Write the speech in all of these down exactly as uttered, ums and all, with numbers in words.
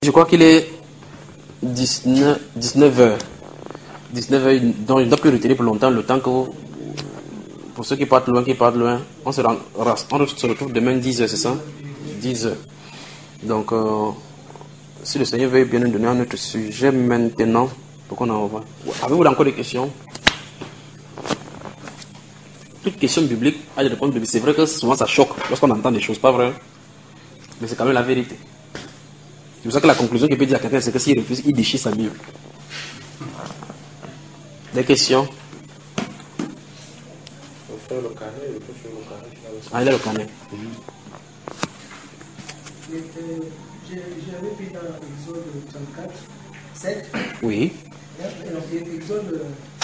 Je crois qu'il est dix-neuf heures. dix-neuf heures, donc je ne dois plus retenir pour longtemps le temps que vous, pour ceux qui partent loin, qui partent loin, on se, rend, on se retrouve demain dix heures, c'est ça? dix heures. Donc, euh, si le Seigneur veut bien nous donner un autre sujet maintenant, pour qu'on en voit. Avez-vous encore des questions? Toute question biblique a des réponses bibliques. C'est vrai que souvent ça choque lorsqu'on entend des choses, pas vrai? Mais c'est quand même la vérité. C'est pour ça que la conclusion qu'il peut dire à quelqu'un, c'est que s'il refuse, il déchire sa Bible. Des questions? Ah, il a le carnet. J'avais pris dans l'Exode trente-quatre, sept. Oui. Exode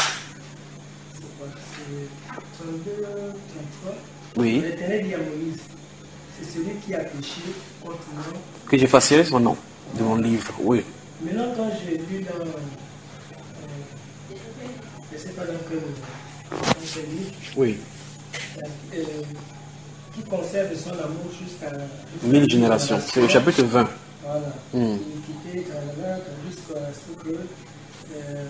trente-deux, trente-trois. Oui. L'Éternel dit à Moïse, c'est celui qui a péché contre moi. Que j'effacerai son nom de mon livre, oui. Maintenant, quand j'ai lu dans. Euh, je ne sais pas dans quel, dans quel livre. Oui. Euh, qui conserve son amour jusqu'à. Mille générations. C'est le chapitre vingt. Voilà. Mm. Iniquité, tralala, jusqu'à ce que. Euh,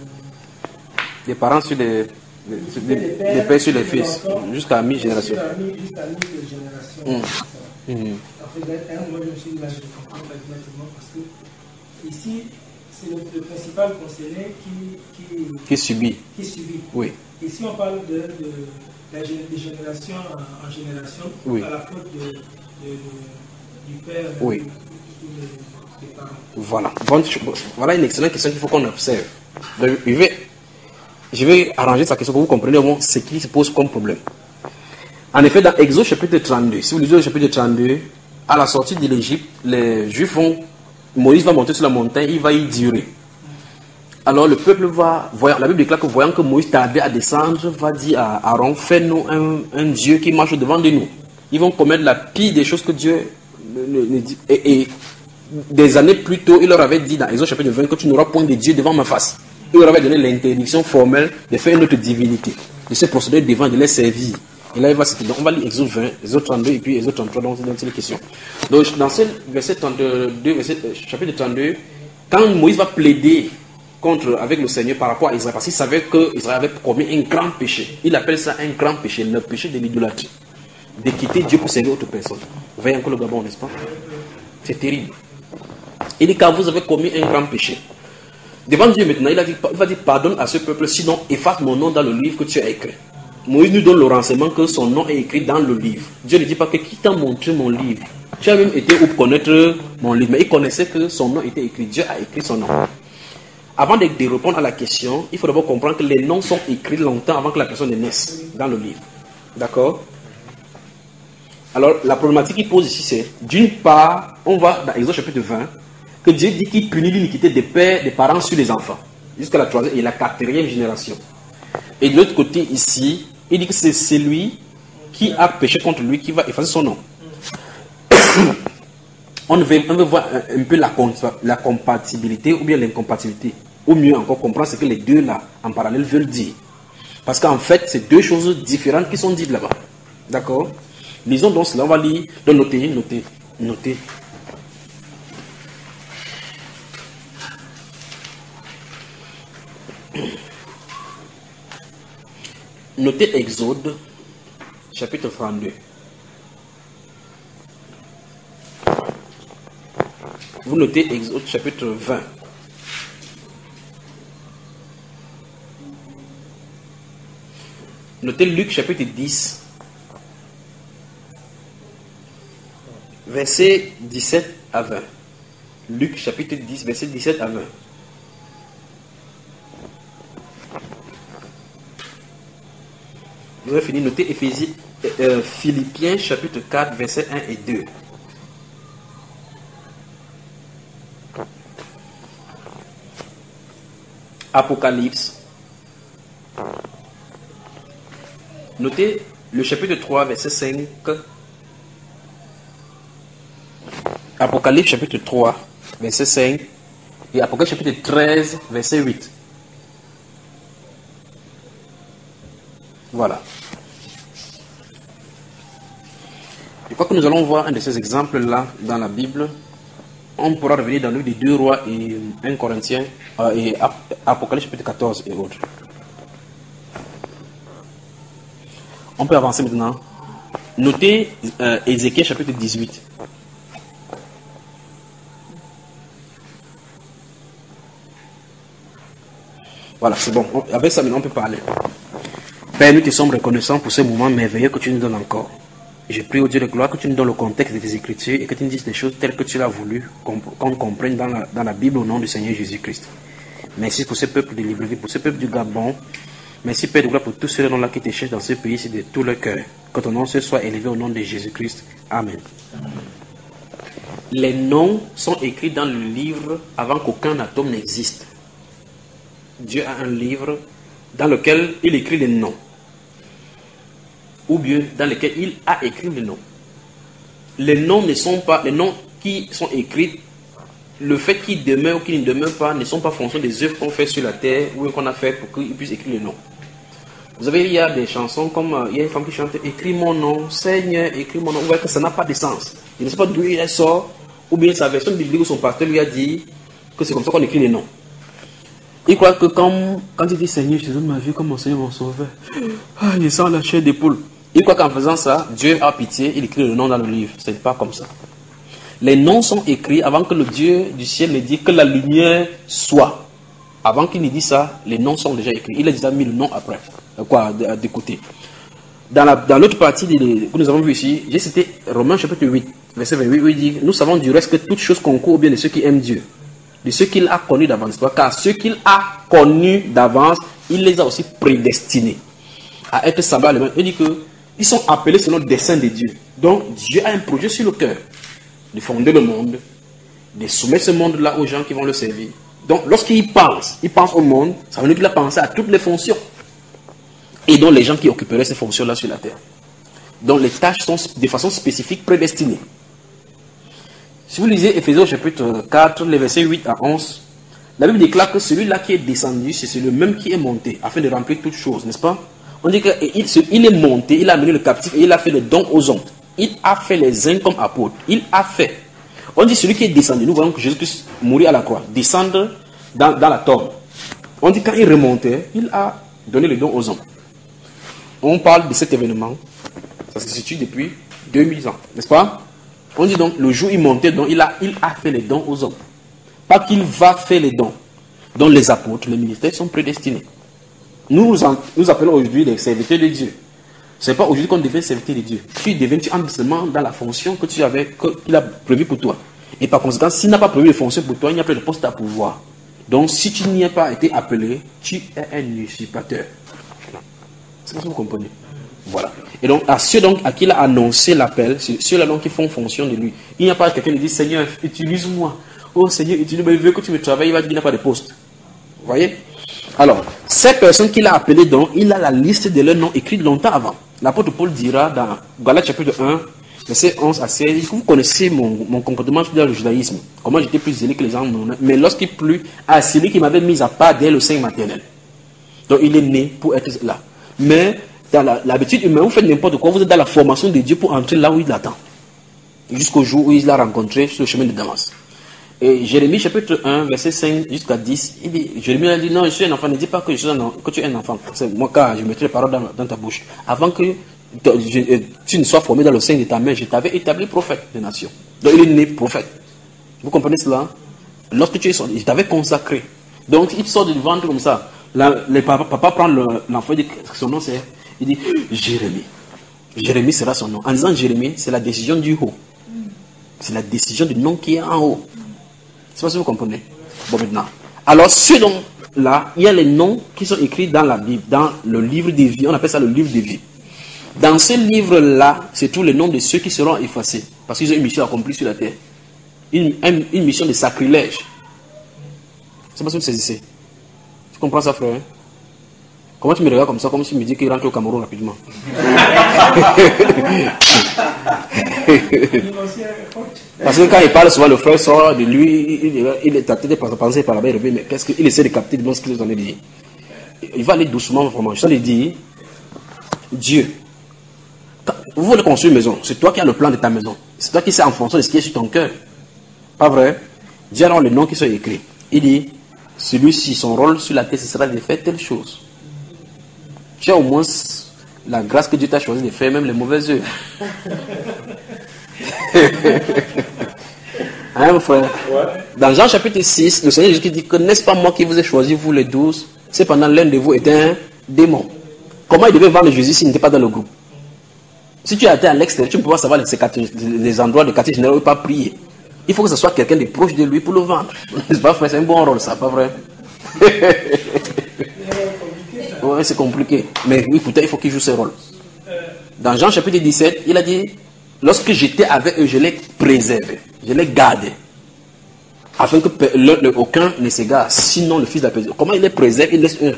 Les parents sur les. Les, les, les pères sur les fils, jusqu'à mille générations. Jusqu'à mille générations. Mm. Mm. En fait, un moment, je me suis dit, là, je ne comprends pas exactement parce que ici, c'est le, le principal concerné qui, qui, Qui subit. qui subit. Oui. Et si on parle de, de, la, de génération en, en génération, oui. à la faute de, de, de, du père oui. et des de parents. Voilà. Bon, voilà une excellente question qu'il faut qu'on observe. Donc, je, vais, je vais arranger sa question pour que vous compreniez au moins ce qui se pose comme problème. En effet, dans Exode chapitre trente-deux, si vous lisez le chapitre trente-deux, à la sortie de l'Égypte, les Juifs vont, Moïse va monter sur la montagne, il va y durer. Alors le peuple va, voyant, la Bible déclare que voyant que Moïse tardait à descendre, va dire à Aaron, fais-nous un, un Dieu qui marche devant de nous. Ils vont commettre la pire des choses que Dieu ne, ne dit. Et, et des années plus tôt, il leur avait dit dans Exode chapitre vingt que tu n'auras point de Dieu devant ma face. Il leur avait donné l'interdiction formelle de faire une autre divinité, de se procéder devant et de les servir. Et là, il va citer. Donc, on va lire Exode vingt, Exode trente-deux et puis Exode trente-trois, donc c'est les questions. Donc, dans ce verset trente-deux, verset, chapitre trente-deux, quand Moïse va plaider contre, avec le Seigneur par rapport à Israël, parce qu'il savait qu'Israël avait commis un grand péché. Il appelle ça un grand péché, le péché de l'idolâtrie. De quitter Dieu pour servir autre personne. Vous voyez encore le Gabon, n'est-ce pas? C'est terrible. Il dit, quand vous avez commis un grand péché, devant Dieu maintenant, il, a dit, il va dire, pardonne à ce peuple, sinon efface mon nom dans le livre que tu as écrit. Moïse nous donne le renseignement que son nom est écrit dans le livre. Dieu ne dit pas que qui t'a montré mon livre. Tu as même été où pour connaître mon livre, mais il connaissait que son nom était écrit. Dieu a écrit son nom. Avant de, de répondre à la question, il faut d'abord comprendre que les noms sont écrits longtemps avant que la personne ne naisse dans le livre. D'accord? Alors, la problématique qu'il pose ici, c'est, d'une part, on va dans Exode chapitre vingt, que Dieu dit qu'il punit l'iniquité des pères, des parents sur les enfants, jusqu'à la troisième et la quatrième génération. Et de l'autre côté, ici, il dit que c'est celui qui a péché contre lui qui va effacer son nom. On veut, on veut voir un, un peu la, la compatibilité ou bien l'incompatibilité. Ou mieux encore comprendre ce que les deux là, en parallèle, veulent dire. Parce qu'en fait, c'est deux choses différentes qui sont dites là-bas. D'accord? Lisons donc cela, on va lire, donc noter, noter, noter. Notez Exode, chapitre trente-deux. Vous notez Exode, chapitre vingt. Notez Luc, chapitre dix, verset dix-sept à vingt. Luc, chapitre dix, verset dix-sept à vingt. Vous avez fini, notez Éphésiens, euh, Philippiens chapitre quatre, versets un et deux. Apocalypse. Notez le chapitre trois, verset cinq. Apocalypse chapitre trois, verset cinq. Et Apocalypse chapitre treize, verset huit. Voilà. Je crois que nous allons voir un de ces exemples-là dans la Bible. on pourra revenir dans le livre des deux rois et un Corinthiens euh, et Apocalypse chapitre quatorze et autres. On peut avancer maintenant. Notez euh, Ézéchiel chapitre dix-huit. Voilà, c'est bon. Avec ça, maintenant, on peut parler. Père, nous te sommes reconnaissants pour ce moment merveilleux que tu nous donnes encore. Je prie au Dieu de gloire que tu nous donnes le contexte de tes Écritures et que tu nous dises des choses telles que tu l'as voulu, qu'on comprenne dans la, dans la Bible au nom du Seigneur Jésus-Christ. Merci pour ce peuple de Libreville, pour ce peuple du Gabon. Merci Père de gloire pour tous ceux-là qui te cherchent dans ce pays, c'est de tout le cœur. Que ton nom se soit élevé au nom de Jésus-Christ. Amen. Les noms sont écrits dans le livre avant qu'aucun atome n'existe. Dieu a un livre dans lequel il écrit les noms. Ou bien dans lequel il a écrit les noms. Les noms ne sont pas, les noms qui sont écrits, le fait qu'ils demeurent ou qu'ils ne demeurent pas, ne sont pas fonction des œuvres qu'on fait sur la terre ou qu'on a fait pour qu'ils puissent écrire les noms. Vous savez, il y a des chansons comme, il y a une femme qui chante, écris mon nom, Seigneur, écris mon nom. Vous voyez que ça n'a pas de sens. Il ne sait pas d'où il sort, ou bien sa version biblique où son pasteur lui a dit que c'est comme ça qu'on écrit les noms. Il croit que quand, quand il dit Seigneur, je te donne ma vie comme mon Seigneur, mon sauveur, ah, il sent la chair d'épaule. Il croit qu'en faisant ça, Dieu a pitié, il écrit le nom dans le livre. Ce n'est pas comme ça. Les noms sont écrits avant que le Dieu du ciel ne dise que la lumière soit. Avant qu'il ne dise ça, les noms sont déjà écrits. Il a déjà mis le nom après. Quoi, de, de côté. Dans l'autre dans partie de, que nous avons vu ici, j'ai cité Romains chapitre huit, verset vingt-huit, où il dit, nous savons du reste que toutes choses concourent au bien de ceux qui aiment Dieu, de ceux qu'il a connus d'avance. Car ceux qu'il a connus d'avance, il les a aussi prédestinés à être semblables. Il dit que ils sont appelés selon le dessein de Dieu. Donc Dieu a un projet sur le cœur de fonder le monde, de soumettre ce monde-là aux gens qui vont le servir. Donc lorsqu'il pense, il pense au monde, ça veut dire qu'il a pensé à toutes les fonctions. Et donc les gens qui occuperaient ces fonctions-là sur la terre. Donc les tâches sont de façon spécifique prédestinées. Si vous lisez Éphésiens chapitre quatre, les versets huit à onze, la Bible déclare que celui-là qui est descendu, c'est le même qui est monté, afin de remplir toutes choses, n'est-ce pas? On dit qu'il il est monté, il a amené le captif et il a fait le don aux hommes. Il a fait les uns comme apôtres. Il a fait. On dit celui qui est descendu. Nous voyons que Jésus-Christ mourit à la croix, descendre dans, dans la tombe. On dit quand il remontait, il a donné le don aux hommes. On parle de cet événement. Ça se situe depuis deux mille ans, n'est-ce pas? On dit donc le jour où il montait, donc il a, il a fait les dons aux hommes. Pas qu'il va faire les dons. Donc les apôtres, les ministères sont prédestinés. Nous nous appelons aujourd'hui les serviteurs de Dieu. Ce n'est pas aujourd'hui qu'on devient serviteur de Dieu. Tu deviens seulement dans la fonction que tu avais, qu'il a prévu pour toi. Et par conséquent, s'il n'a pas prévu de fonction pour toi, il n'y a plus de poste à pouvoir. Donc si tu n'y as pas été appelé, tu es un usurpateur. C'est pas ça que vous comprenez. Voilà. Et donc, à ceux donc, à qui il a annoncé l'appel, ceux-là donc qui font fonction de lui, il n'y a pas quelqu'un qui dit Seigneur, utilise-moi. Oh Seigneur, utilise-moi. Il veut que tu me travailles, il va dire qu'il n'a pas de poste. Vous voyez? Alors, ces personnes qu'il a appelées donc, il a la liste de leurs noms écrits longtemps avant. L'apôtre Paul dira dans Galates chapitre un, verset onze à seize, vous connaissez mon, mon comportement dans le judaïsme, comment j'étais plus zélé que les gens, mais lorsqu'il plut à celui qui m'avait mis à part dès le sein maternel. Donc il est né pour être là. Mais dans l'habitude humaine, vous faites n'importe quoi, vous êtes dans la formation de Dieu pour entrer là où il l'attend. Jusqu'au jour où il l'a rencontré sur le chemin de Damas. Et Jérémie chapitre un, verset cinq jusqu'à dix, il dit, Jérémie a dit, non, je suis un enfant, ne dis pas que, je suis un, que tu es un enfant. C'est moi, car je mettrai les paroles dans, dans ta bouche. Avant que je, tu ne sois formé dans le sein de ta mère, je t'avais établi prophète des nations. Donc il est né prophète. Vous comprenez cela? Lorsque tu es sorti, je t'avais consacré. Donc il sort du ventre comme ça. La, le papa, papa prend l'enfant, il dit, son nom c'est, il dit, Jérémie. Jérémie sera son nom. En disant Jérémie, c'est la décision du haut. C'est la décision du nom qui est en haut. C'est pas si vous comprenez. Bon, maintenant. Alors, ceux dont là, il y a les noms qui sont écrits dans la Bible, dans le livre des vies. On appelle ça le livre des vies. Dans ce livre-là, c'est tous les noms de ceux qui seront effacés. Parce qu'ils ont une mission accomplie sur la terre. Une, une, une mission de sacrilège. C'est pas si vous saisissez. Tu comprends ça, frère? Comment tu me regardes comme ça, comme si tu me dis qu'il rentre au Cameroun rapidement? Parce que quand il parle souvent, le frère sort de lui, il, il est tenté de penser par là-bas, il revient, mais qu'est-ce qu'il essaie de capter de ce qu'il est en train de dire. Il va aller doucement, vraiment. Je lui dire, Dieu, vous voulez construire une maison, c'est toi qui as le plan de ta maison. C'est toi qui sais en fonction de ce qui est sur ton cœur. Pas vrai? Dieu a les noms qui sont écrits. Il dit, celui-ci, son rôle sur la terre, ce sera de faire telle chose. Tu as au moins la grâce que Dieu t'a choisi de faire, même les mauvaises œuvres. Hein, mon frère? Ouais. Dans Jean chapitre six, le Seigneur Jésus dit que n'est-ce pas moi qui vous ai choisi, vous les douze? C'est pendant l'un de vous était un démon. Comment il devait vendre Jésus s'il n'était pas dans le groupe? Si tu as été à l'extérieur, tu ne peux pas savoir les, les endroits de quartier général où il ne peut pas prier. Il faut que ce soit quelqu'un de proche de lui pour le vendre. C'est pas vrai, c'est un bon rôle, ça, pas vrai? Ouais, c'est compliqué. Mais écoutez, il faut qu'il joue ce rôle. Dans Jean chapitre dix-sept, il a dit, lorsque j'étais avec eux, je les préservais, je les gardais, afin que le, le, aucun ne s'égare, sinon le fils de la perdition. Comment il les préserve? Il laisse eux.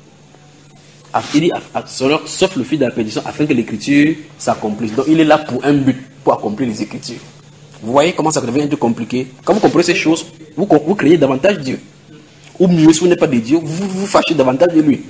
Il dit, sauf le fils de la perdition, afin que l'écriture s'accomplisse. Donc il est là pour un but, pour accomplir les écritures. Vous voyez comment ça devient un peu compliqué? Quand vous comprenez ces choses, vous, vous créez davantage Dieu. Ou mieux, si vous n'êtes pas de Dieu, vous vous fâchez davantage de lui.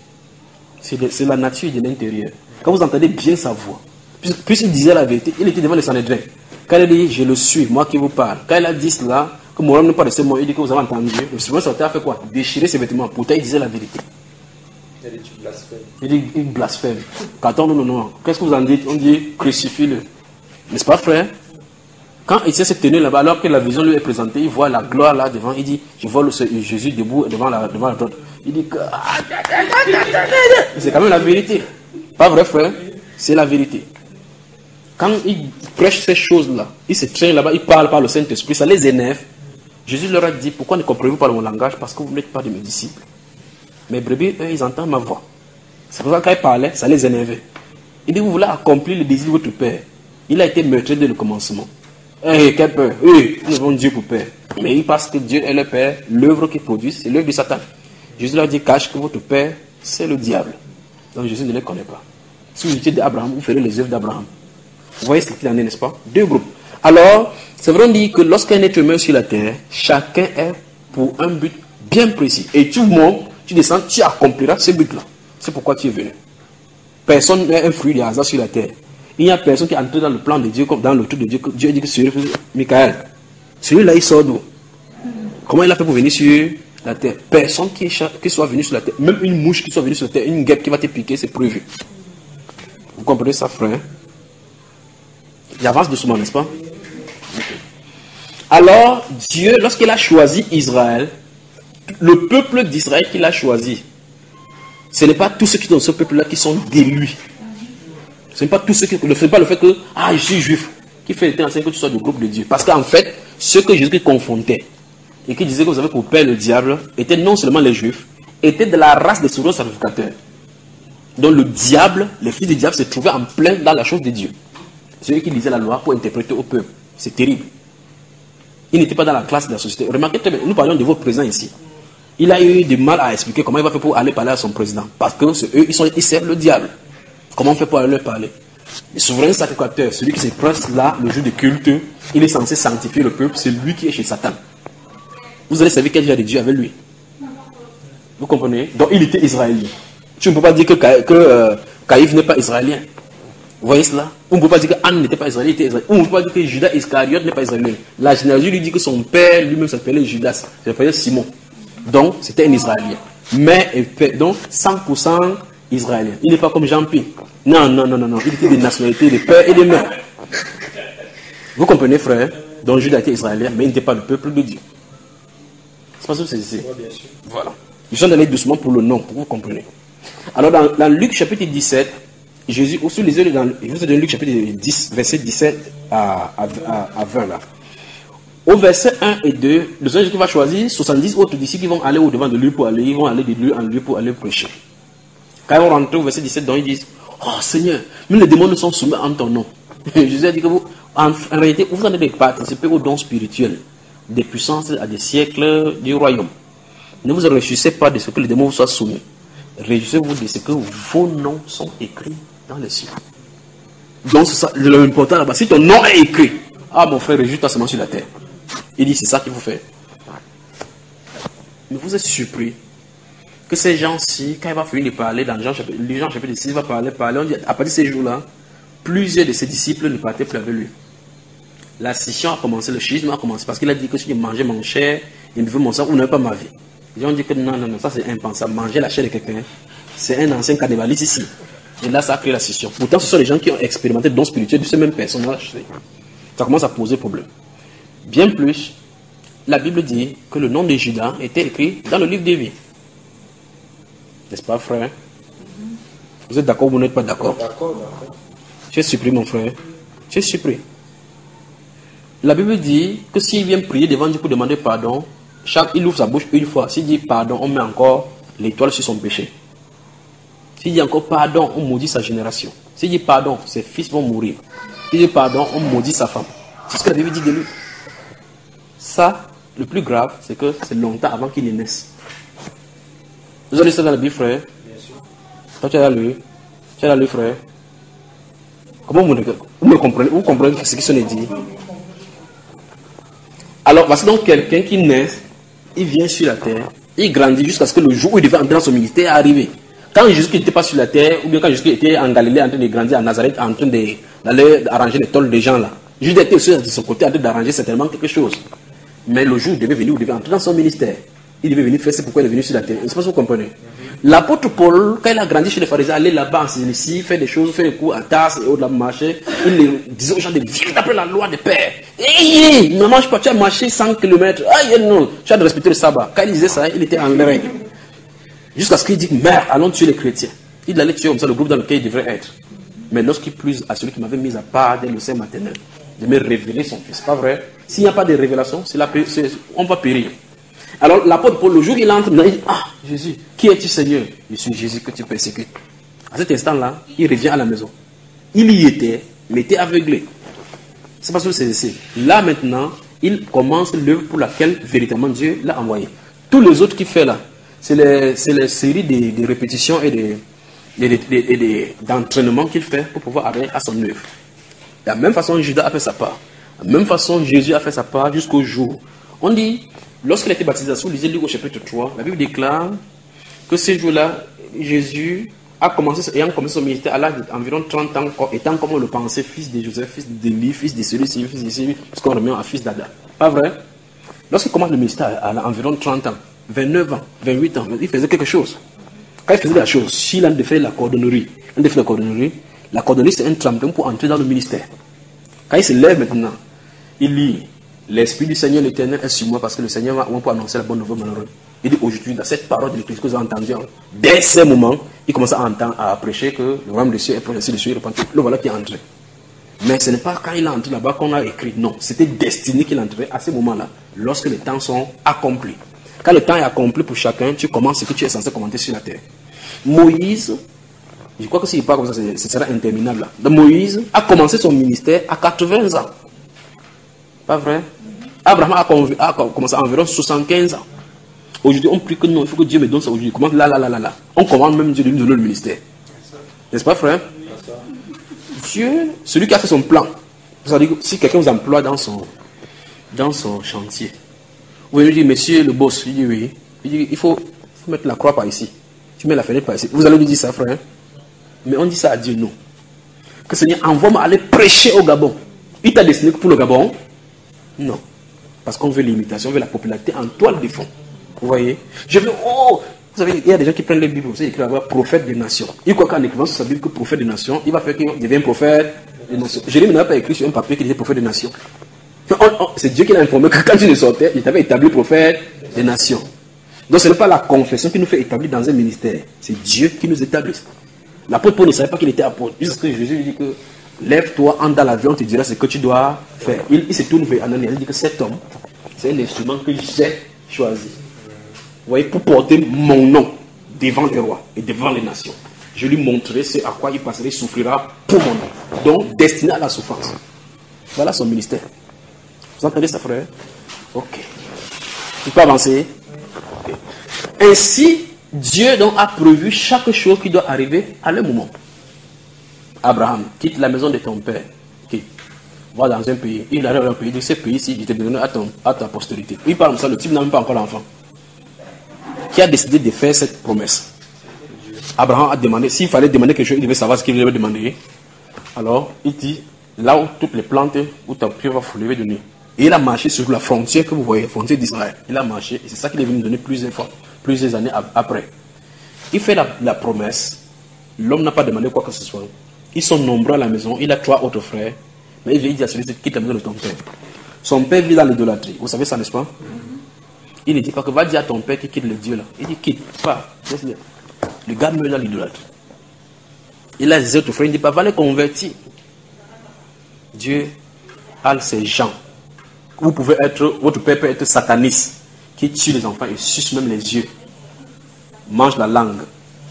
C'est la nature de l'intérieur. Quand vous entendez bien sa voix, puisqu'il disait la vérité, il était devant le Sanhédrin. Quand il a dit, je le suis, moi qui vous parle. Quand il a dit cela, que mon homme n'est pas resté mort, il dit que vous avez entendu. Le souverain sortait a fait quoi? Déchirer ses vêtements. Pourtant, il disait la vérité. Il dit, tu blasphèmes. Il dit, il blasphème. Attends, non, non, non. Qu'est-ce que vous en dites? On dit, crucifie-le. N'est-ce pas, frère? Quand il s'est tenu là-bas, alors que la vision lui est présentée, il voit la gloire là devant, il dit, je vois le, Jésus debout devant la, devant la droite. Il dit que... C'est quand même la vérité. Pas vrai, frère? C'est la vérité. Quand il prêche ces choses-là, il se traîne là-bas, il parle par le Saint-Esprit, ça les énerve. Jésus leur a dit, pourquoi ne comprenez-vous pas mon langage? Parce que vous n'êtes pas de mes disciples. Mes brebis, eux, ils entendent ma voix. C'est pour ça que quand il parlait, ça les énervait. Il dit, vous voulez accomplir le désir de votre Père. Il a été meurtrier dès le commencement. Eh, quel peur? Oui, nous avons Dieu pour Père. Mais il pense que Dieu est le Père, l'œuvre qu'il produit, c'est l'œuvre de Satan. Jésus leur dit, cache que votre Père, c'est le diable. Donc Jésus ne les connaît pas. Si vous étiez d'Abraham, vous ferez les œuvres d'Abraham. Vous voyez ce qu'il en est, n'est-ce pas? Deux groupes. Alors, c'est vrai, on dit que lorsqu'un être humain sur la terre, chacun est pour un but bien précis. Et tu montes, tu descends, tu accompliras ce but-là. C'est pourquoi tu es venu. Personne n'est un fruit de hasard sur la terre. Il n'y a personne qui est entré dans le plan de Dieu, comme dans le truc de Dieu. Dieu dit que c'est Michael. Celui-là, il sort d'où? Comment il a fait pour venir sur la terre? Personne qui, est, qui soit venu sur la terre, même une mouche qui soit venue sur la terre, une guêpe qui va te piquer, c'est prévu. Vous comprenez ça, frère? J'avance doucement, n'est-ce pas? Alors, Dieu, lorsqu'il a choisi Israël, le peuple d'Israël qu'il a choisi, ce n'est pas tous ceux qui sont dans ce peuple-là qui sont de lui. Ce n'est pas tous ceux qui ne font pas le fait que, ah, je suis juif, qui fait l'éternel que tu sois du groupe de Dieu. Parce qu'en fait, ceux que Jésus confondait et qui disaient que vous avez pour père le diable, étaient non seulement les juifs, étaient de la race des souverains sacrificateurs. Donc le diable, les fils du diable se trouvaient en plein dans la chose de Dieu. Celui qui lisait la loi pour interpréter au peuple. C'est terrible. Il n'était pas dans la classe de la société. Remarquez très bien, nous parlons de votre président ici. Il a eu du mal à expliquer comment il va faire pour aller parler à son président. Parce que eux, ils, sont, ils servent le diable. Comment on fait pour aller leur parler? Le souverain sacrificateur, celui qui se presse là, le jour de culte, il est censé sanctifier le peuple, c'est lui qui est chez Satan. Vous allez savoir quel genre de Dieu avec lui. Vous comprenez? Donc il était israélien. Tu ne peux pas dire que, que euh, Caïphe n'est pas israélien. Vous voyez cela? On ne peut pas dire que Anne n'était pas israélien, il était israélien. On ne peut pas dire que Judas Iscariote n'est pas israélien. La généalogie lui dit que son père lui-même s'appelait Judas, s'appelait Simon. Donc c'était un israélien. Mais donc cent pour cent israélien. Il n'est pas comme Jean-Pierre. Non, non, non, non, non. Il était des nationalités, des pères et des mères. Vous comprenez, frère? Donc Judas était israélien, mais il n'était pas le peuple de Dieu. C'est pas ça que c'est ici. Voilà. Je suis allé doucement pour le nom, pour que vous compreniez. Alors dans, dans Luc chapitre dix-sept, Jésus, sous les yeux, dans, je vous ai donné Luc chapitre dix, verset dix-sept à, à, à, à vingt là. Au verset un et deux, le Seigneur Jésus va choisir soixante-dix autres disciples qui vont aller au devant de lui pour aller, ils vont aller de lieu en lieu pour aller prêcher. Quand ils vont rentrer au verset dix-sept, donc ils disent, oh Seigneur, même les démons ne sont soumis en ton nom. Jésus a dit que vous, en, en réalité, vous en avez participé aux dons spirituels, des puissances à des siècles du royaume. Ne vous réjouissez pas de ce que les démons vous soient soumis. Réjouissez-vous de ce que vos noms sont écrits dans les cieux. Donc c'est ça, l'important là-bas. Si ton nom est écrit, ah mon frère, réjouis-toi seulement sur la terre. Il dit, c'est ça qu'il faut faire. Mais vous êtes surpris que ces gens-ci, quand il va finir de parler dans Jean chapitre, Jean chapitre six, il va parler, parler, on dit, à partir de ces jours-là, plusieurs de ses disciples ne partaient plus avec lui. la scission a commencé, le schisme a commencé, parce qu'il a dit que si je mangeais mon chair, il me veut mon sang, vous n'avez pas ma vie. Les gens disent que non, non, non, ça c'est impensable. Manger la chair de quelqu'un, c'est un ancien cannibaliste ici. Et là, ça a créé la scission. Pourtant, ce sont les gens qui ont expérimenté le don spirituel de ces mêmes personnages. Ça commence à poser problème. Bien plus, la Bible dit que le nom de Judas était écrit dans le livre des vies. N'est-ce pas, frère? Vous êtes d'accord ou vous n'êtes pas d'accord? D'accord, d'accord. Tu es surpris, mon frère. Tu es surpris. La Bible dit que s'il vient prier devant Dieu pour demander pardon, chaque, il ouvre sa bouche une fois. S'il dit pardon, on met encore l'étoile sur son péché. S'il dit encore pardon, on maudit sa génération. S'il dit pardon, ses fils vont mourir. S'il dit pardon, on maudit sa femme. C'est ce que la Bible dit de lui. Ça, le plus grave, c'est que c'est longtemps avant qu'il y naisse. Vous avez lu ça dans la Bible, frère? Bien sûr. Toi, tu as lu. Tu as lu, frère. Comment vous, vous me comprenez? Vous comprenez ce qui se dit? Alors, voici donc quelqu'un qui naît, il vient sur la terre, il grandit jusqu'à ce que le jour où il devait entrer dans son ministère est arrivé. Quand Jésus n'était pas sur la terre, ou bien quand Jésus était en Galilée en train de grandir à Nazareth, en train d'aller arranger les tôles des gens là, Jésus était aussi de son côté en train d'arranger certainement quelque chose. Mais le jour où il devait venir, il devait entrer dans son ministère. Il devait venir faire, c'est pourquoi il est venu sur la terre. Je ne sais pas si vous comprenez. L'apôtre Paul, quand il a grandi chez les pharisiens, allait là-bas en Cilicie, faire des choses, faire des coups à tasse et autres, marcher. Il disait aux gens de vivre d'après la loi des pères. Hé, ne mange pas, tu as marché cent kilomètres. Ah, non, tu as de respecter le sabbat. Quand il disait ça, il était en règle. Jusqu'à ce qu'il dise, merde, allons tuer les chrétiens. Il allait tuer comme ça le groupe dans lequel il devrait être. Mais lorsqu'il plus à celui qui m'avait mis à part dès le sein maternel, de me révéler son fils. Pas vrai? S'il n'y a pas de révélation, c'est la, c'est, on va périr. Alors l'apôtre Paul, le jour où il entre, il dit, ah, Jésus, qui es-tu, Seigneur? Je suis Jésus que tu persécutes. À cet instant-là, il revient à la maison. Il y était, mais était aveuglé. C'est pas ce que c'est. Là maintenant, il commence l'œuvre pour laquelle véritablement Dieu l'a envoyé. Tous les autres qu'il fait là, c'est les, c'est les séries de, de répétitions et de, de, de, de, de, d'entraînement qu'il fait pour pouvoir arriver à son œuvre. De la même façon, Judas a fait sa part. De la même façon, Jésus a fait sa part jusqu'au jour. On dit, lorsqu'il a été baptisé, si vous lisez Luc au chapitre trois, la Bible déclare que ce jour-là, Jésus a commencé, ayant commencé son ministère à l'âge d'environ trente ans, étant comme on le pensait, fils de Joseph, fils d'Élie, fils de celui-ci, fils de celui, ce qu'on remet à fils d'Adam. Pas vrai? Lorsqu'il commence le ministère à environ trente ans, vingt-neuf ans, vingt-huit ans, il faisait quelque chose. Quand il faisait la chose, s'il a fait la cordonnerie, il a fait la cordonnerie, la cordonnerie c'est un tremplin pour entrer dans le ministère. Quand il se lève maintenant, il lit, l'Esprit du Seigneur l'Éternel est sur moi parce que le Seigneur va pour annoncer la bonne nouvelle malheureuse. Il dit aujourd'hui, dans cette parole de l'Église que vous avez entendue, dès ce moment, il commence à entendre, à prêcher que le royaume des cieux est prononcé, le ciel est repenti. Le voilà qui est entré. Mais ce n'est pas quand il est entré là-bas qu'on a écrit. Non, c'était destiné qu'il entrait à ce moment-là, lorsque les temps sont accomplis. Quand le temps est accompli pour chacun, tu commences ce que tu es censé commenter sur la terre. Moïse, je crois que s'il parle comme ça, ce sera interminable. Donc, Moïse a commencé son ministère à quatre-vingts ans. Pas vrai? Abraham a, a commencé à environ soixante-quinze ans. Aujourd'hui, on prie que non, il faut que Dieu me donne ça aujourd'hui. Comment là, là, là, là, là. On commande même Dieu de lui donner le ministère. N'est-ce pas, frère? Dieu, celui qui a fait son plan, vous savez, si quelqu'un vous emploie dans son, dans son chantier, vous allez lui dire, monsieur le boss, il dit oui. Il dit, il faut, faut mettre la croix par ici. Tu mets la fenêtre par ici. Vous allez lui dire ça, frère. Mais on dit ça à Dieu, non. Que Seigneur, envoie-moi aller prêcher au Gabon. Il t'a destiné pour le Gabon? Non. Parce qu'on veut l'imitation, on veut la popularité en toile de fond. Vous voyez? Je veux, oh! Vous savez, il y a des gens qui prennent les Bibles, vous savez, ils écrivent prophète des nations. Il croit qu'en écrivant sur sa Bible que prophète des nations, il va faire qu'il devienne prophète des nations. Jérémie n'a pas écrit sur un papier qu'il était prophète des nations. C'est Dieu qui l'a informé que quand il sortait, il t'avait établi prophète des nations. Donc ce n'est pas la confession qui nous fait établir dans un ministère. C'est Dieu qui nous établit. L'apôtre Paul ne savait pas qu'il était apôtre. Jusqu'à ce que Jésus lui dit que lève-toi, entre dans l'avion, on te dira ce que tu dois faire. Il, il se tourne vers Ananias, il dit que cet homme, c'est un instrument que j'ai choisi. Vous voyez, pour porter mon nom devant les rois et devant les nations. Je lui montrerai ce à quoi il passerait, il souffrira pour mon nom. Donc, destiné à la souffrance. Voilà son ministère. Vous entendez ça, frère? Ok. Tu peux avancer? Okay. Ainsi, Dieu donc a prévu chaque chose qui doit arriver à leur moment. Abraham, quitte la maison de ton père. Quitte. Va dans un pays. Il arrive dans un pays. Il dit, ce pays-ci, je te donne à, ton, à ta postérité. Il parle comme ça, le type n'a même pas encore l'enfant. Qui a décidé de faire cette promesse? Abraham a demandé, s'il fallait demander quelque chose, il devait savoir ce qu'il devait demander. Alors, il dit, là où toutes les plantes, où ton pied va soulever de nuit. Et il a marché sur la frontière que vous voyez, frontière d'Israël. Il a marché, et c'est ça qu'il est venu nous donner plusieurs fois, plusieurs années après. Il fait la, la promesse, l'homme n'a pas demandé quoi que ce soit. Ils sont nombreux à la maison, il a trois autres frères, mais il dit à celui qui quitte la maison de ton père. Son père vit dans l'idolâtrie, vous savez ça, n'est-ce pas? Il ne dit pas que va dire à ton père qu'il quitte le Dieu là. Il dit quitte, pas, laisse-le. Le gars meurt dans l'idolâtrie. Il a les autres frères, il ne dit pas, va les convertir. Dieu a ces gens. Vous pouvez être, votre père peut être sataniste, qui tue les enfants et suce même les yeux, mange la langue.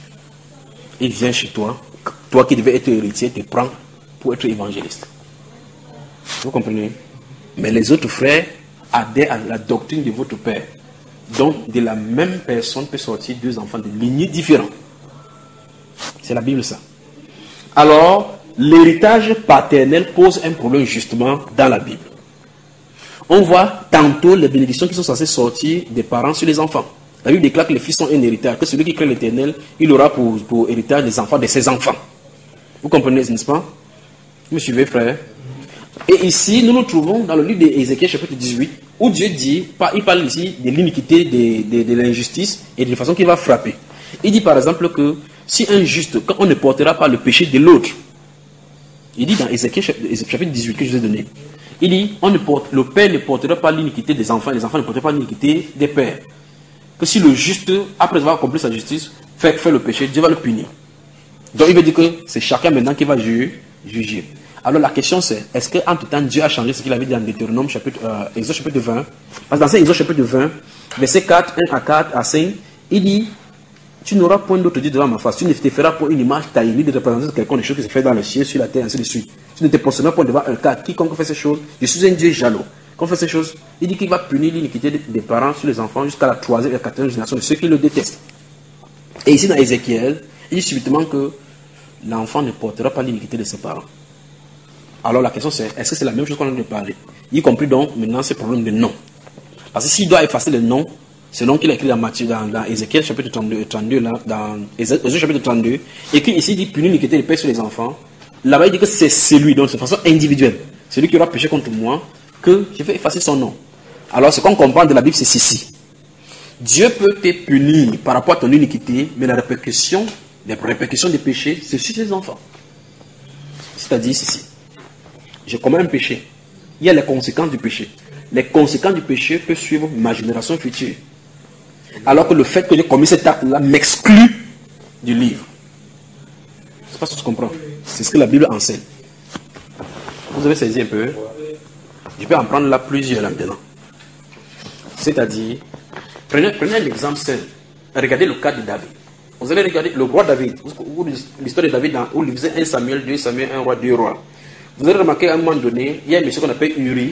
Il vient chez toi, toi qui devais être héritier, te prend pour être évangéliste. Vous comprenez? Mais les autres frères adhèrent à la doctrine de votre père. Donc, de la même personne peut sortir deux enfants de lignées différentes. C'est la Bible, ça. Alors, l'héritage paternel pose un problème justement dans la Bible. On voit tantôt les bénédictions qui sont censées sortir des parents sur les enfants. La Bible déclare que les fils sont un héritage, que celui qui crée l'Éternel, il aura pour, pour héritage les enfants de ses enfants. Vous comprenez, n'est-ce pas? Vous me suivez, frère? Et ici, nous nous trouvons dans le livre d'Ézéchiel, chapitre dix-huit, où Dieu dit, il parle ici de l'iniquité, de, de, de l'injustice et de la façon qu'il va frapper. Il dit par exemple que si un juste, quand on ne portera pas le péché de l'autre, il dit dans Ézéchiel, chapitre dix-huit que je vous ai donné, il dit, on ne porte, le père ne portera pas l'iniquité des enfants, les enfants ne porteront pas l'iniquité des pères. Que si le juste, après avoir accompli sa justice, fait, fait le péché, Dieu va le punir. Donc il veut dire que c'est chacun maintenant qui va juger. juger. Alors la question c'est, est-ce qu'entre temps Dieu a changé ce qu'il avait dit dans Deutéronome chapitre, euh, Exode chapitre vingt? Parce que dans Exode chapitre vingt, verset quatre, un à quatre à cinq, il dit, tu n'auras point d'autre Dieu devant ma face, tu ne te feras point une image taillée de représenter quelqu'un des choses qui se fait dans le ciel, sur la terre, ainsi de suite. Tu ne te posteras point devant un cas, quiconque fait ces choses, je suis un Dieu jaloux. Quand on fait ces choses, il dit qu'il va punir l'iniquité des parents sur les enfants jusqu'à la troisième et la quatrième génération de ceux qui le détestent. Et ici dans Ézéchiel, il dit subitement que l'enfant ne portera pas l'iniquité de ses parents. Alors la question c'est, est-ce que c'est la même chose qu'on a de parler? Y compris donc maintenant ce problème de nom. Parce que s'il doit effacer le nom, c'est donc qu'il a écrit dans, Matthieu, dans, dans Ézéchiel chapitre trente-deux, trente-deux là, dans Ézéchiel chapitre trente-deux, écrit ici, il dit punir l'iniquité des pères sur les enfants. Là-bas il dit que c'est celui, donc de façon individuelle, celui qui aura péché contre moi, que je vais effacer son nom. Alors ce qu'on comprend de la Bible c'est ceci. Dieu peut te punir par rapport à ton iniquité, mais la répercussion, les répercussions des péchés, c'est sur tes enfants. C'est-à-dire ceci. Je commets un péché. Il y a les conséquences du péché. Les conséquences du péché peuvent suivre ma génération future. Alors que le fait que j'ai commis cet acte-là m'exclut du livre. Je ne sais pas si tu comprends. C'est ce que la Bible enseigne. Vous avez saisi un peu? Je peux en prendre là plusieurs là maintenant. C'est-à-dire, prenez, prenez l'exemple simple. Regardez le cas de David. Vous allez regarder le roi David, l'histoire de David, dans, où il faisait un Samuel, deux Samuel, un roi, deux rois. Vous allez remarquer à un moment donné, il y a un monsieur qu'on appelle Uri.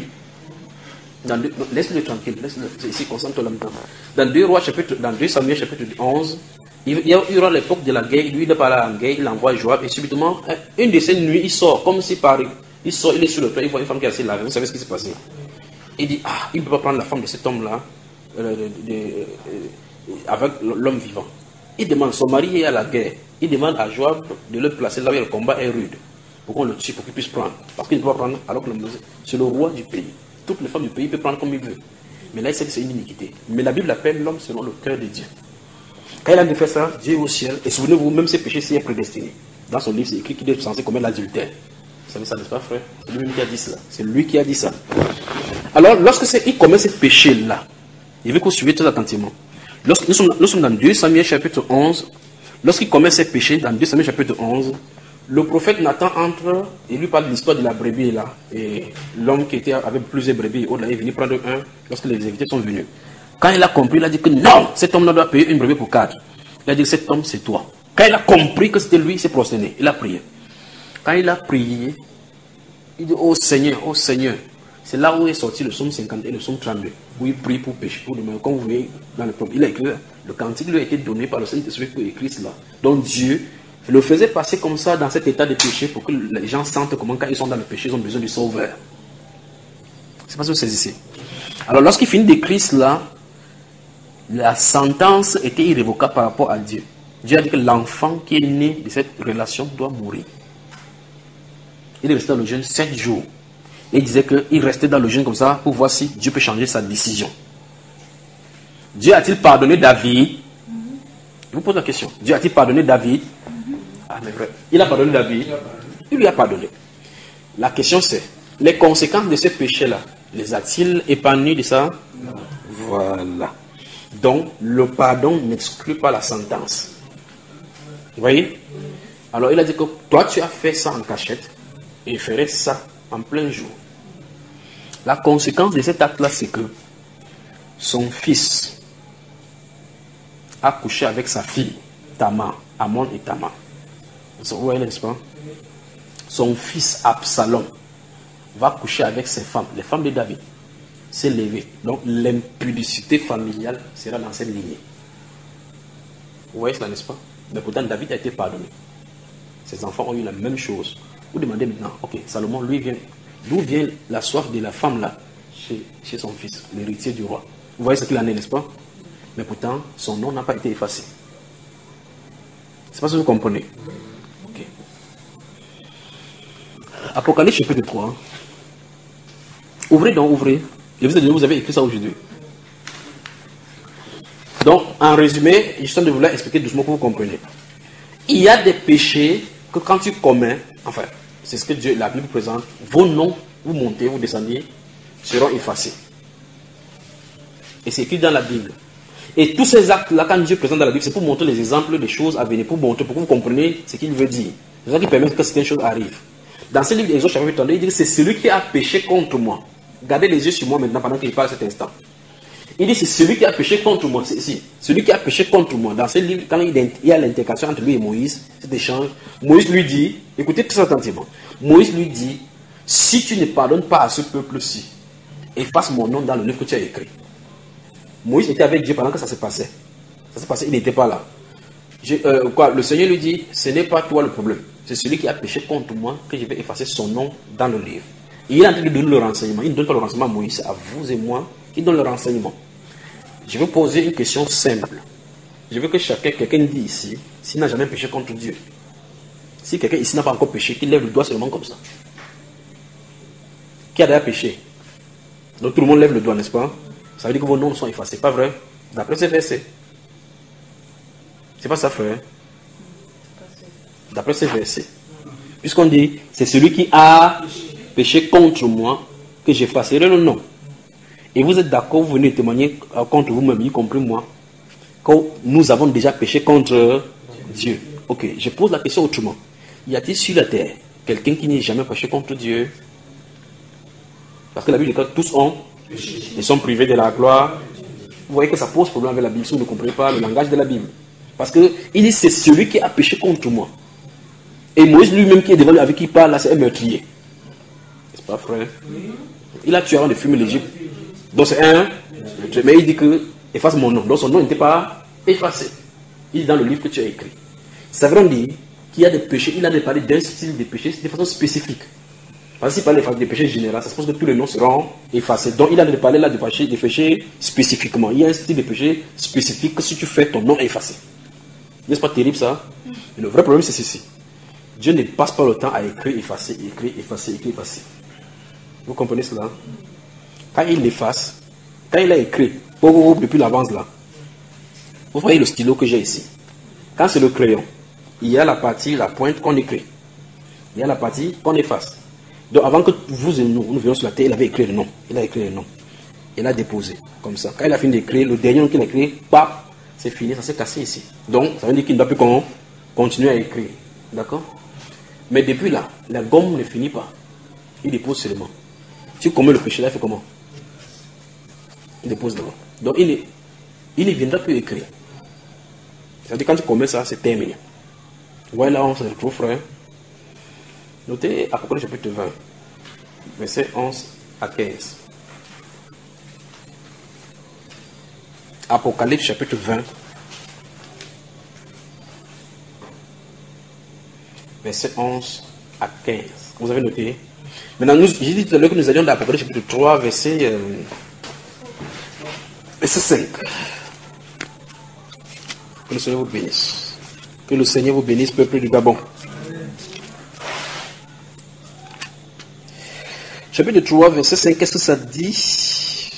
Laisse-le tranquille, laisse-le ici, concentre-toi là-dedans. Dans deux rois, chapitre, dans deux Samuel, chapitre onze, il y a Uri à l'époque de la guerre, lui il n'est pas là en guerre, il envoie Joab, et subitement, une de ces nuits, il sort, comme si par. Il sort, il est sur le toit, il voit une femme qui est assez lavée, vous savez ce qui s'est passé. Il dit, ah, il ne peut pas prendre la femme de cet homme-là euh, de, de, euh, avec l'homme vivant. Il demande, son mari est à la guerre, il demande à Joab de le placer là où le combat est rude, pour qu'on le tue, pour qu'il puisse prendre. Parce qu'il ne peut pas prendre, alors que c'est le roi du pays. Toutes les femmes du pays peuvent prendre comme il veut. Mais là, il sait que c'est une iniquité. Mais la Bible appelle l'homme selon le cœur de Dieu. Quand il a fait ça, Dieu est au ciel, et souvenez-vous, même ses péchés s'y est prédestiné. Dans son livre, c'est écrit qu'il est censé commettre l'adultère. Vous savez ça, n'est-ce pas, frère? C'est lui qui a dit cela. C'est lui qui a dit ça. Alors, lorsque il commet ce péché-là, il veut qu'on suive très attentivement. Lorsque nous sommes, nous sommes dans deux Samuel chapitre onze, lorsqu'il commet ce péché, dans deux Samuel chapitre onze, le prophète Nathan entre et lui parle de l'histoire de la brebis là. Et l'homme qui était avec plusieurs brebis, il est venu prendre un lorsque les invités sont venus. Quand il a compris, il a dit que non, cet homme-là doit payer une brebis pour quatre. Il a dit que cet homme, c'est toi. Quand il a compris que c'était lui, il s'est prosterné. Il a prié. Quand il a prié, il dit, oh Seigneur, oh Seigneur. C'est là où est sorti le psaume cinquante et le psaume trente-deux, où il prie pour pécher, pour demander. Comme vous voyez dans le psaume, il a écrit, le cantique lui a été donné par le Saint-Esprit pour écrire cela. Donc Dieu le faisait passer comme ça dans cet état de péché pour que les gens sentent comment quand ils sont dans le péché, ils ont besoin du sauveur. C'est pas ce que vous saisissez. Alors lorsqu'il finit d'écrire cela, la sentence était irrévocable par rapport à Dieu. Dieu a dit que l'enfant qui est né de cette relation doit mourir. Il est resté dans le jeûne sept jours. Et il disait qu'il restait dans le jeûne comme ça pour voir si Dieu peut changer sa décision. Dieu a-t-il pardonné David? Je vous pose la question. Dieu a-t-il pardonné David? Ah, mais vrai. Il a pardonné David. Il lui a pardonné. La question c'est, les conséquences de ce péché-là, les a-t-il épargnées de ça? Non. Voilà. Donc, le pardon n'exclut pas la sentence. Vous voyez? Alors, il a dit que toi, tu as fait ça en cachette et il ferait ça en plein jour. La conséquence de cet acte-là, c'est que son fils a couché avec sa fille, Tamar, Amon et Tamar. Vous voyez, n'est-ce pas? Son fils Absalom va coucher avec ses femmes, les femmes de David, s'est levé. Donc l'impudicité familiale sera dans cette lignée. Vous voyez cela, n'est-ce pas? Mais pourtant David a été pardonné. Ses enfants ont eu la même chose. Vous demandez maintenant, ok, Salomon, lui vient, d'où vient la soif de la femme là, chez, chez son fils, l'héritier du roi? Vous voyez ce qu'il en est, n'est-ce pas? Mais pourtant, son nom n'a pas été effacé. C'est pas ce que vous comprenez. Ok. Apocalypse chapitre trois. Ouvrez donc, ouvrez. Et vous, vous avez écrit ça aujourd'hui. Donc, en résumé, je suis de vous expliquer doucement pour que vous compreniez. Il y a des péchés que quand tu commets, enfin, c'est ce que Dieu, la Bible présente, vos noms, vous montez, vous descendez, seront effacés. Et c'est écrit dans la Bible. Et tous ces actes-là, quand Dieu présente dans la Bible, c'est pour montrer les exemples des choses à venir, pour montrer, pour que vous compreniez ce qu'il veut dire. C'est ça qui permet que certaines choses arrivent. Dans ce livre d'Exode, chapitre trente-deux, il dit que c'est celui qui a péché contre moi. Gardez les yeux sur moi maintenant pendant qu'il parle à cet instant. Il dit c'est celui qui a péché contre moi. C'est ici. Celui qui a péché contre moi. Dans ce livre, quand il y a l'intégration entre lui et Moïse, cet échange, Moïse lui dit, écoutez très attentivement, Moïse lui dit, si tu ne pardonnes pas à ce peuple-ci, efface mon nom dans le livre que tu as écrit. Moïse était avec Dieu pendant que ça se passait. Ça se passait, il n'était pas là. Je, euh, quoi, le Seigneur lui dit, ce n'est pas toi le problème. C'est celui qui a péché contre moi que je vais effacer son nom dans le livre. Et il est en train de donner le renseignement. Il ne donne pas le renseignement à Moïse, à vous et moi, qui donne le renseignement. Je vais poser une question simple. Je veux que chacun, quelqu'un dit ici, s'il n'a jamais péché contre Dieu. Si quelqu'un ici n'a pas encore péché, qu'il lève le doigt seulement comme ça. Qui a déjà péché? Donc tout le monde lève le doigt, n'est-ce pas? Ça veut dire que vos noms sont effacés, pas vrai? D'après ce verset. C'est pas ça, frère. D'après ce verset. Puisqu'on dit, c'est celui qui a péché contre moi que j'effacerai le nom. Et vous êtes d'accord, vous venez témoigner contre vous-même, y compris moi, que nous avons déjà péché contre Dieu. Ok, je pose la question autrement. Y a-t-il sur la terre quelqu'un qui n'ait jamais péché contre Dieu? Parce que la Bible dit que tous ont, ils sont privés de la gloire. Vous voyez que ça pose problème avec la Bible si vous ne comprenez pas le langage de la Bible. Parce que il dit c'est celui qui a péché contre moi. Et Moïse lui-même qui est devant lui, avec qui il parle là, c'est un meurtrier. N'est-ce pas, frère? Il a tué avant de fumer l'Égypte. Donc c'est un meurtrier. Mais il dit que efface mon nom. Donc son nom n'était pas effacé. Il est dans le livre que tu as écrit. Ça veut dire qu'il y a des péchés. Il a parlé d'un style de péché de façon spécifique. Parce que s'il parle des péchés généraux, ça suppose que tous les noms seront effacés. Donc il a parlé là de péchés, de péchés spécifiquement. Il y a un style de péché spécifique que si tu fais, ton nom est effacé. N'est-ce pas terrible ça? Et le vrai problème c'est ceci. Dieu ne passe pas le temps à écrire, effacer, écrire, effacer, écrire, effacer. Vous comprenez cela? Quand il l'efface, quand il a écrit, depuis l'avance là, vous voyez le stylo que j'ai ici. Quand c'est le crayon, il y a la partie, la pointe qu'on écrit. Il y a la partie qu'on efface. Donc avant que vous et nous, nous venions sur la terre, il avait écrit le nom. Il a écrit le nom. Il a déposé, comme ça. Quand il a fini d'écrire, le dernier nom qu'il a écrit, pap, c'est fini, ça s'est cassé ici. Donc, ça veut dire qu'il ne doit plus qu'on continue à écrire. D'accord? Mais depuis là, la gomme ne finit pas. Il dépose seulement. Si tu commets le péché là, il fait comment? Il dépose devant. Donc, il ne, il ne viendra plus écrire. C'est-à-dire quand tu commets ça, c'est terminé. Voilà, là, on se retrouve, frère. Notez Apocalypse chapitre vingt, verset onze à quinze. Apocalypse chapitre vingt, verset onze à quinze. Vous avez noté? Maintenant, nous, j'ai dit tout à l'heure que nous allions dans Apocalypse chapitre trois, verset, euh, verset cinq. Que le Seigneur vous bénisse. Que le Seigneur vous bénisse, peuple du Gabon. chapitre trois, verset cinq, qu'est-ce que ça dit?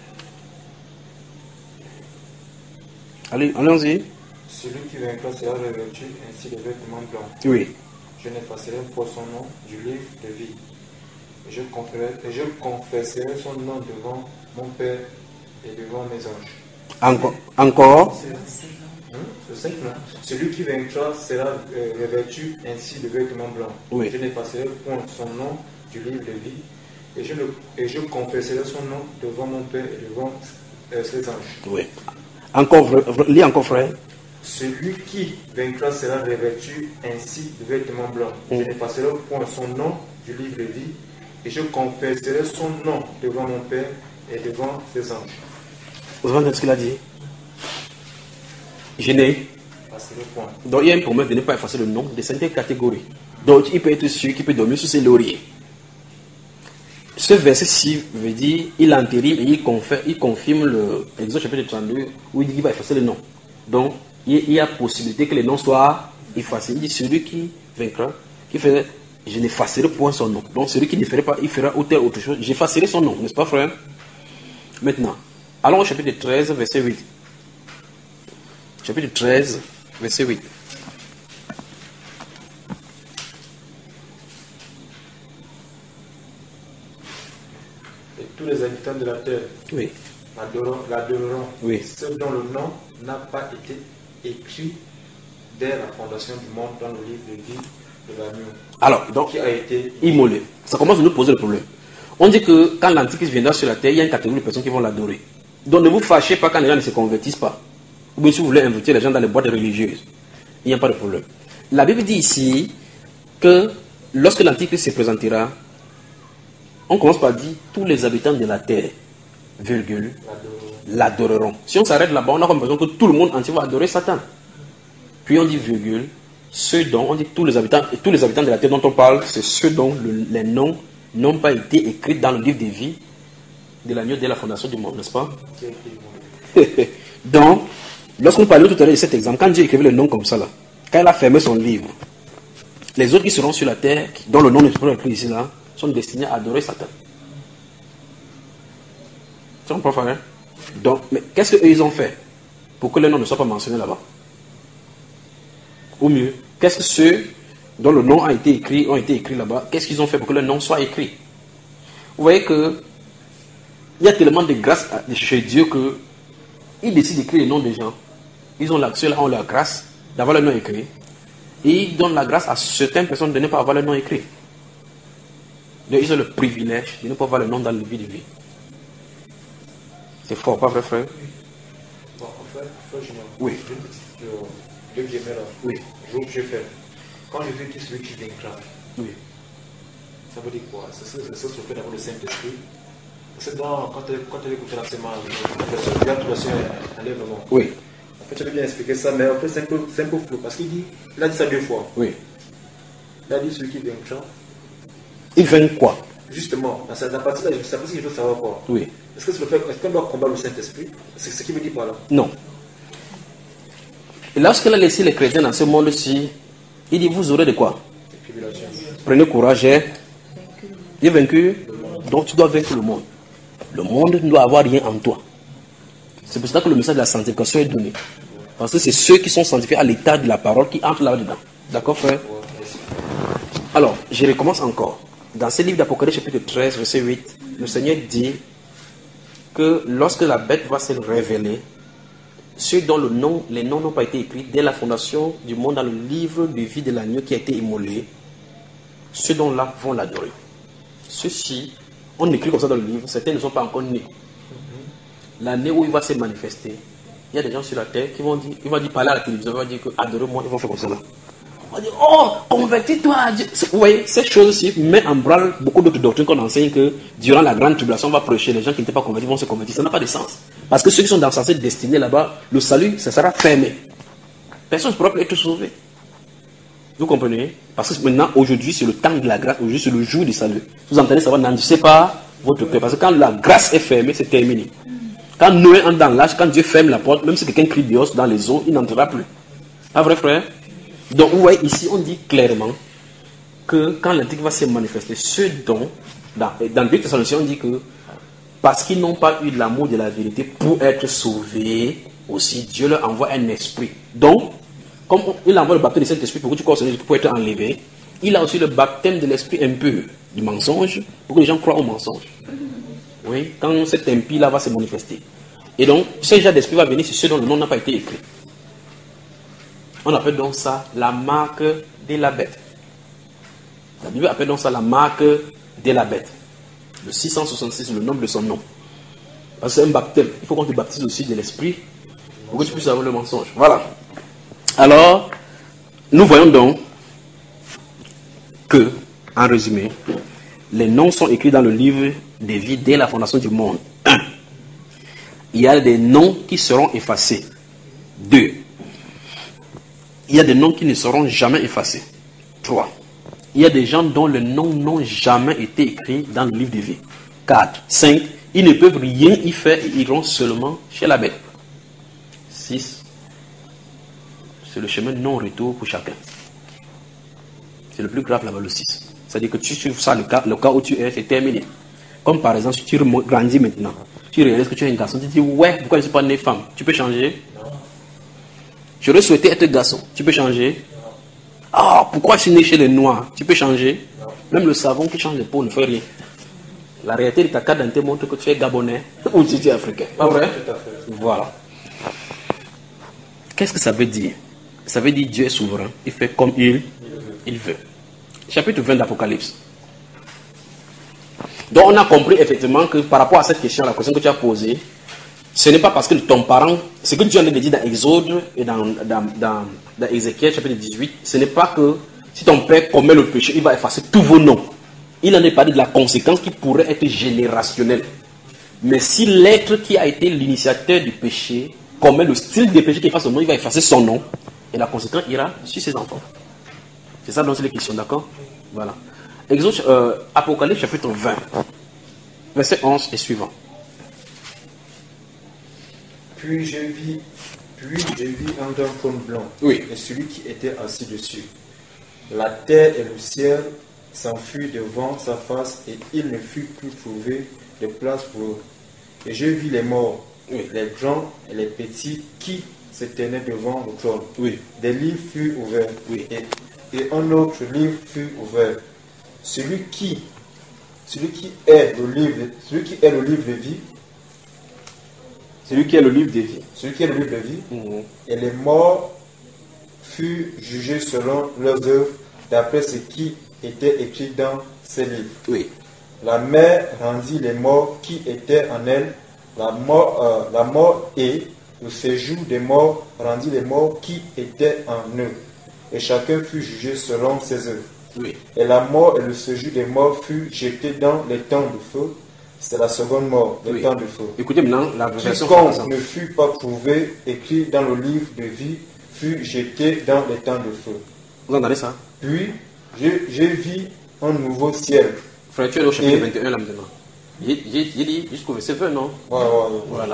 Allez, allons-y. Celui qui vaincra sera revêtu ainsi de vêtements blancs. Oui. Je n'effacerai pas son nom du livre de vie. Et je, conférerai, et je confesserai son nom devant mon Père et devant mes anges. Encore. Encore. Hein? C'est simple. Hein? Celui qui vaincra sera euh, revêtu ainsi de vêtements blancs. Oui. Je n'effacerai point son nom du livre de vie. Et je, le, et je confesserai son nom devant mon Père et devant euh, ses anges. Oui. Encore, lis encore, frère. Celui qui vaincra sera revêtu ainsi de vêtements blancs. Mm. Je n'effacerai point son nom du livre de vie, et je confesserai son nom devant mon Père et devant ses anges. Vous entendez ce qu'il a dit? Je n'ai. Point. Donc il y a une promesse de ne pas effacer le nom de certaines catégories. Donc il peut être sûr qu'il peut dormir sur ses lauriers. Ce verset-ci veut dire il entérine et il confirme, il confirme le Exode chapitre trente-deux où il dit qu'il va effacer le nom. Donc il y a possibilité que le nom soit effacé. Il dit celui qui vaincra, qui fait, je n'effacerai point son nom. Donc celui qui ne ferait pas, il fera autre, autre chose. J'effacerai son nom, n'est-ce pas, frère? Maintenant, allons au chapitre treize, verset huit. Chapitre treize, verset huit. Et tous les habitants de la terre Oui. l'adoreront. Oui. Ceux dont le nom n'a pas été écrit dès la fondation du monde dans le livre de vie de l'agneau. Alors, donc, qui a été immolé. Ça commence à nous poser le problème. On dit que quand l'Antichrist viendra sur la terre, il y a une catégorie de personnes qui vont l'adorer. Donc ne vous fâchez pas quand les gens ne se convertissent pas. Ou bien si vous voulez inviter les gens dans les boîtes religieuses. Il n'y a pas de problème. La Bible dit ici que lorsque l'Antichrist se présentera, on commence par dire tous les habitants de la terre, virgule, l'adoreront. Si on s'arrête là-bas, on a comme l'impression que tout le monde entier va adorer Satan. Puis on dit virgule, ceux dont, on dit tous les habitants, et tous les habitants de la terre dont on parle, c'est ceux dont le, les noms n'ont pas été écrits dans le livre des vies de l'agneau dès la fondation du monde, n'est-ce pas? Donc, lorsqu'on parlait tout à l'heure de cet exemple, quand Dieu écrivait le nom comme ça là, quand il a fermé son livre, les autres qui seront sur la terre, dont le nom n'est pas écrit ici là, sont destinés à adorer Satan. Tu comprends, frère? Donc, mais qu'est-ce qu'eux ils ont fait pour que le nom ne soit pas mentionné là-bas? Ou mieux, qu'est-ce que ceux dont le nom a été écrit, ont été écrits là-bas, qu'est-ce qu'ils ont fait pour que le nom soit écrit? Vous voyez que il y a tellement de grâce chez Dieu que il décide d'écrire les noms des gens. Ils ont l'accès, ont la grâce d'avoir le nom écrit. Et ils donnent la grâce à certaines personnes de ne pas avoir le nom écrit. Donc ils ont le privilège de ne pas avoir le nom dans le livre de vie. C'est fort, pas vrai, frère? Bon, en fait, frère, je Oui. Une petite euh, deux guillemets là. Oui. Je que j'ai fait. Quand je dis que celui qui vaincra, Oui. ça veut dire quoi? C'est ce que se fait d'abord le Saint-Esprit. C'est dans, quand tu écoutes l'enseignement, il y a tout le enlèvement. Oui. En fait, j'avais bien expliqué ça, mais en fait, c'est un peu, c'est un peu flou. Parce qu'il dit, il a dit ça deux fois. Oui. Il a dit celui qui vaincra. Il vainc quoi? Justement, dans cette partie-là, c'est parce qu'il faut savoir quoi. Oui. Est-ce que c'est le fait qu'on doit combattre le Saint-Esprit? C'est ce qu'il veut dire par là. Non. Et lorsqu'il a laissé les chrétiens dans ce monde-ci, il dit, vous aurez de quoi? Tribulation. Prenez courage, hein. Il est vaincu, donc tu dois vaincre le monde. Le monde ne doit avoir rien en toi. C'est pour ça que le message de la sanctification est donné. Parce que c'est ceux qui sont sanctifiés à l'état de la parole qui entrent là-dedans. D'accord, frère? Alors, je recommence encore. Dans ce livre d'Apocalypse, chapitre treize, verset huit, le Seigneur dit que lorsque la bête va se révéler, ceux dont le nom, les noms n'ont pas été écrits dès la fondation du monde dans le livre de vie de l'agneau qui a été immolé, ceux dont là vont l'adorer. Ceux-ci, on écrit comme ça dans le livre, certains ne sont pas encore nés. L'année où il va se manifester, il y a des gens sur la terre qui vont dire, ils vont dire parler à la télévision, ils vont dire que adorez-moi, ils vont faire comme ça là. On va dire, oh, convertis-toi à Dieu. Vous voyez, cette chose-ci met en branle beaucoup d'autres doctrines qu'on enseigne que durant la grande tribulation, on va prêcher, les gens qui n'étaient pas convertis vont se convertir. Ça n'a pas de sens. Parce que ceux qui sont dans cette destinée là-bas, le salut, ça sera fermé. Personne ne pourra plus être sauvé. Vous comprenez? Parce que maintenant, aujourd'hui, c'est le temps de la grâce, aujourd'hui, c'est le jour du salut. Vous entendez, ça va, n'endurcissez pas votre cœur. Parce que quand la grâce est fermée, c'est terminé. Quand Noé entre dans l'âge, quand Dieu ferme la porte, même si quelqu'un crie Dios dans les eaux, il n'entrera plus. Pas vrai, frère? Donc, vous voyez, ici, on dit clairement que quand l'Antichrist va se manifester, ceux dont Dans, dans le deux Thessaloniciens, on dit que parce qu'ils n'ont pas eu l'amour de la vérité pour être sauvés, aussi Dieu leur envoie un esprit. Donc, comme il envoie le baptême de cet esprit pour que tu considères pour être enlevé, il a aussi le baptême de l'esprit impur, du mensonge, pour que les gens croient au mensonge. Oui, quand cet impie-là va se manifester. Et donc, ce genre d'esprit va venir sur ceux dont le nom n'a pas été écrit. On appelle donc ça la marque de la bête. La Bible appelle donc ça la marque de la bête. Le six cent soixante-six, le nom de son nom. Parce que c'est un baptême. Il faut qu'on te baptise aussi de l'esprit pour que tu puisses avoir le mensonge. Voilà. Alors, nous voyons donc que, en résumé, les noms sont écrits dans le livre des vies dès la fondation du monde. un. Il y a des noms qui seront effacés. deux. Il y a des noms qui ne seront jamais effacés. trois. Il y a des gens dont les noms n'ont jamais été écrits dans le livre des vies. quatre. cinq. Ils ne peuvent rien y faire et iront seulement chez la bête. six. C'est le chemin non-retour pour chacun. C'est le plus grave là-bas, le six. C'est-à-dire que tu suives ça, le cas, le cas où tu es, c'est terminé. Comme par exemple, si tu grandis maintenant, tu réalises que tu es un garçon, tu te dis, ouais, pourquoi je ne suis pas né femme? Tu peux changer? J'aurais souhaité être garçon, tu peux changer? Ah, pourquoi je suis né chez les noirs? Tu peux changer? Même le savon qui change de peau ne fait rien. La réalité de ta carte d'identité montre que tu es gabonais ou tu es africain. Pas vrai? Voilà. Qu'est-ce que ça veut dire? Ça veut dire Dieu est souverain. Il fait comme il, il veut. Chapitre vingt d'Apocalypse. Donc on a compris effectivement que par rapport à cette question, la question que tu as posée, ce n'est pas parce que ton parent, ce que Dieu a dit dans Exode et dans, dans, dans, dans Ézéchiel chapitre dix-huit, ce n'est pas que si ton père commet le péché, il va effacer tous vos noms. Il en est parlé de la conséquence qui pourrait être générationnelle. Mais si l'être qui a été l'initiateur du péché commet le style de péché qui efface son nom, il va effacer son nom. Et la conséquence ira sur ses enfants. C'est ça dont c'est les questions, d'accord? Voilà. Exode, euh, Apocalypse chapitre vingt, verset onze et suivant. Puis je vis, puis je vis un grand trône blanc, Oui. et celui qui était assis dessus. La terre et le ciel s'enfuient devant sa face, et il ne fut plus trouvé de place pour eux. Et je vis les morts, Oui. les grands et les petits, qui se tenaient devant le trône. Oui. Des livres furent ouverts, Oui. et, et un autre livre fut ouvert. Celui qui, celui qui est le livre, celui qui est le livre de vie, Celui qui est le livre des vies. celui qui est le livre de vie, Mmh. et les morts furent jugés selon leurs œuvres, d'après ce qui était écrit dans ces livres. Oui. La mer rendit les morts qui étaient en elle, la mort, euh, la mort et le séjour des morts rendit les morts qui étaient en eux, et chacun fut jugé selon ses œuvres. Oui. Et la mort et le séjour des morts furent jetés dans les temps de feu. C'est la seconde mort, les Oui. temps de feu. Écoutez maintenant la version Quiconque française. ne fut pas trouvé écrit dans le livre de vie fut jeté dans les temps de feu. Vous entendez ça? Puis j'ai j'ai vu un nouveau ciel. Frère, tu es au chapitre Et- vingt et un là maintenant. J'ai j'ai- j'ai dit jusqu'au verset vingt, non? Ouais, ouais, ouais. Voilà.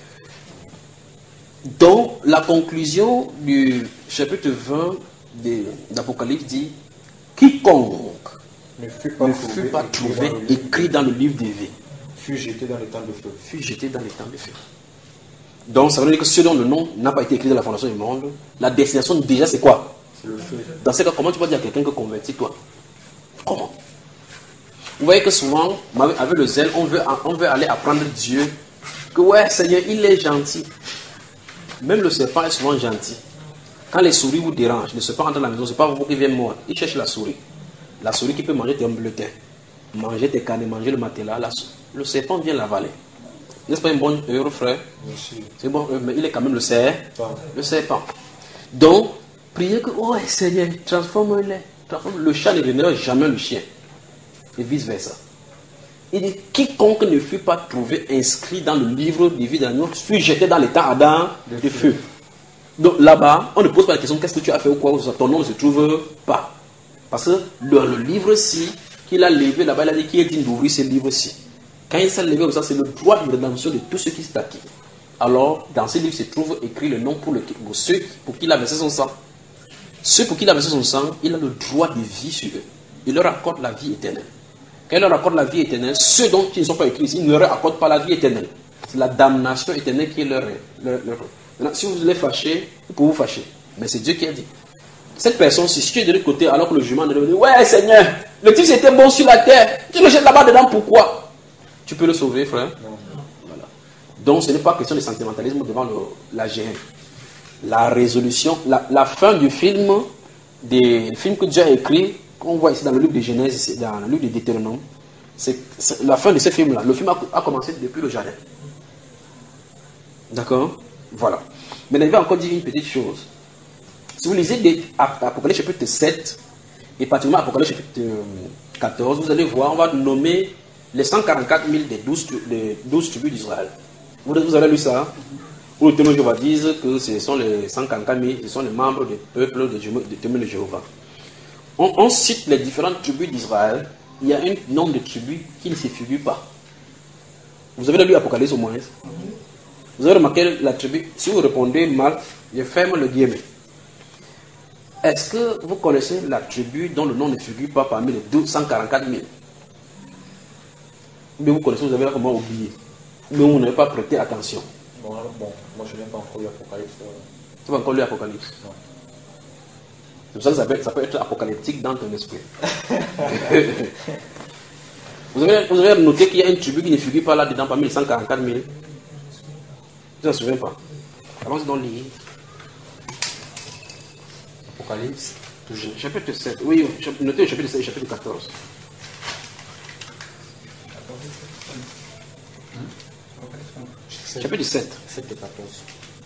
Ouais. Donc, la conclusion du chapitre vingt de- d'Apocalypse dit quiconque Ne fut pas ne trouvé, fut pas écrit trouvé dans le livre écrit dans le livre des vies fut jeté dans les temps de feu. fut jeté dans les temps de feu. Donc, ça veut dire que ceux dont le nom n'a pas été écrit dans la fondation du monde, la destination déjà c'est quoi? C'est le feu. Dans ce cas, comment tu vas dire à quelqu'un que convertis-toi? Comment? Vous voyez que souvent, avec le zèle, on veut, on veut aller apprendre Dieu. Que ouais, Seigneur, il est gentil. Même le serpent est souvent gentil. Quand les souris vous dérangent, le serpent entre dans la maison, ce n'est pas vous qui vient mordre. Il cherche la souris. La souris qui peut manger tes bulletins, manger tes canets, manger le matelas. La, le serpent vient l'avaler. N'est-ce pas une bonne heure, frère? Merci. C'est bon, mais il est quand même le serpent. Pas. Le serpent. Donc, priez que, oh Seigneur, transforme-le. Transforme le chat ne deviendra jamais le chien. Et vice-versa. Il dit, quiconque ne fut pas trouvé inscrit dans le livre de vie d'agneau fut jeté dans l'état Adam de feu. Donc là-bas, on ne pose pas la question, qu'est-ce que tu as fait ou quoi, ton nom ne se trouve pas. Parce que le, le livre-ci, qu'il a levé là-bas, il a dit qu'il est digne d'ouvrir ce livre-ci. Quand il s'est levé comme ça, c'est le droit de rédemption de tous ceux qui sont acquis. Alors, dans ce livre se trouve écrit le nom pour, le, pour ceux pour qui il a versé son sang. Ceux pour qui il a versé son sang, il a le droit de vie sur eux. Il leur accorde la vie éternelle. Quand il leur accorde la vie éternelle, ceux dont ils ne sont pas écrits ici, ils ne leur accordent pas la vie éternelle. C'est la damnation éternelle qui est leur, leur, leur. Maintenant, si vous les fâchez, vous pouvez vous fâcher. Mais c'est Dieu qui a dit. Cette personne, si tu es de l'autre côté, alors que le jugement de dit, ouais Seigneur, le type c'était bon sur la terre, tu le jettes là-bas dedans, pourquoi? Tu peux le sauver, frère? Non. Voilà. Donc ce n'est pas question de sentimentalisme devant le, la G M. La résolution, la, la fin du film, des films que Dieu a écrit, qu'on voit ici dans le livre de Genèse, dans le livre de Deutéronome, c'est la fin de ce film-là. Le film a, a commencé depuis le jardin. D'accord? Voilà. Mais il va encore dire une petite chose. Si vous lisez des, Apocalypse chapitre sept, et particulièrement Apocalypse chapitre quatorze, vous allez voir, on va nommer les cent quarante-quatre mille des douze, des douze tribus d'Israël. Vous, vous avez lu ça? Où le témoin de Jéhovah disent que ce sont les cent quarante-quatre mille, ce sont les membres du peuple de témoins de Jéhovah. On, on cite les différentes tribus d'Israël. Il y a un nombre de tribus qui ne se figure pas. Vous avez lu Apocalypse au moins? Vous avez remarqué la tribu? Si vous répondez mal, je ferme le guillemet. Est-ce que vous connaissez la tribu dont le nom ne figure pas parmi les deux cent quarante-quatre mille? Mais vous connaissez, vous avez comment oublié? Mais vous n'avez pas prêté attention. Bon, alors, bon, moi je n'ai pas encore lu Apocalypse. Tu vas encore lu Apocalypse? Non. C'est pour ça que ça peut, ça peut être apocalyptique dans ton esprit. vous, avez, vous avez noté qu'il y a une tribu qui ne figure pas là-dedans parmi les cent quarante-quatre mille? Je ne me souviens pas. Allons-y dans le livre. Apocalypse, toujours. Chapitre sept. Oui, notez le chapitre sept et chapitre quatorze. Hmm? Chapitre sept. sept et quatorze.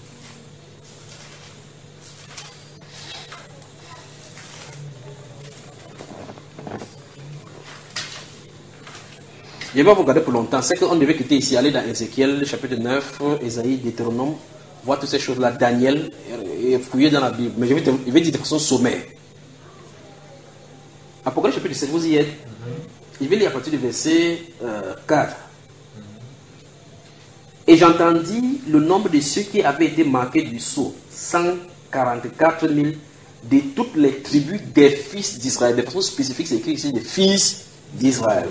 Je vais vous garder pour longtemps. C'est qu'on devait quitter ici, aller dans Ézéchiel, chapitre neuf, Ésaïe, Deutéronome, voir toutes ces choses-là, Daniel, et fouiller dans la Bible. Mais je vais, te, je vais dire de façon sommaire. Apocalypse chapitre sept, vous y êtes. Mm-hmm. Je vais lire à partir du verset euh, quatre. Mm-hmm. Et j'entendis le nombre de ceux qui avaient été marqués du sceau, cent quarante-quatre mille, de toutes les tribus des fils d'Israël. De façon spécifique, c'est écrit ici, des fils d'Israël.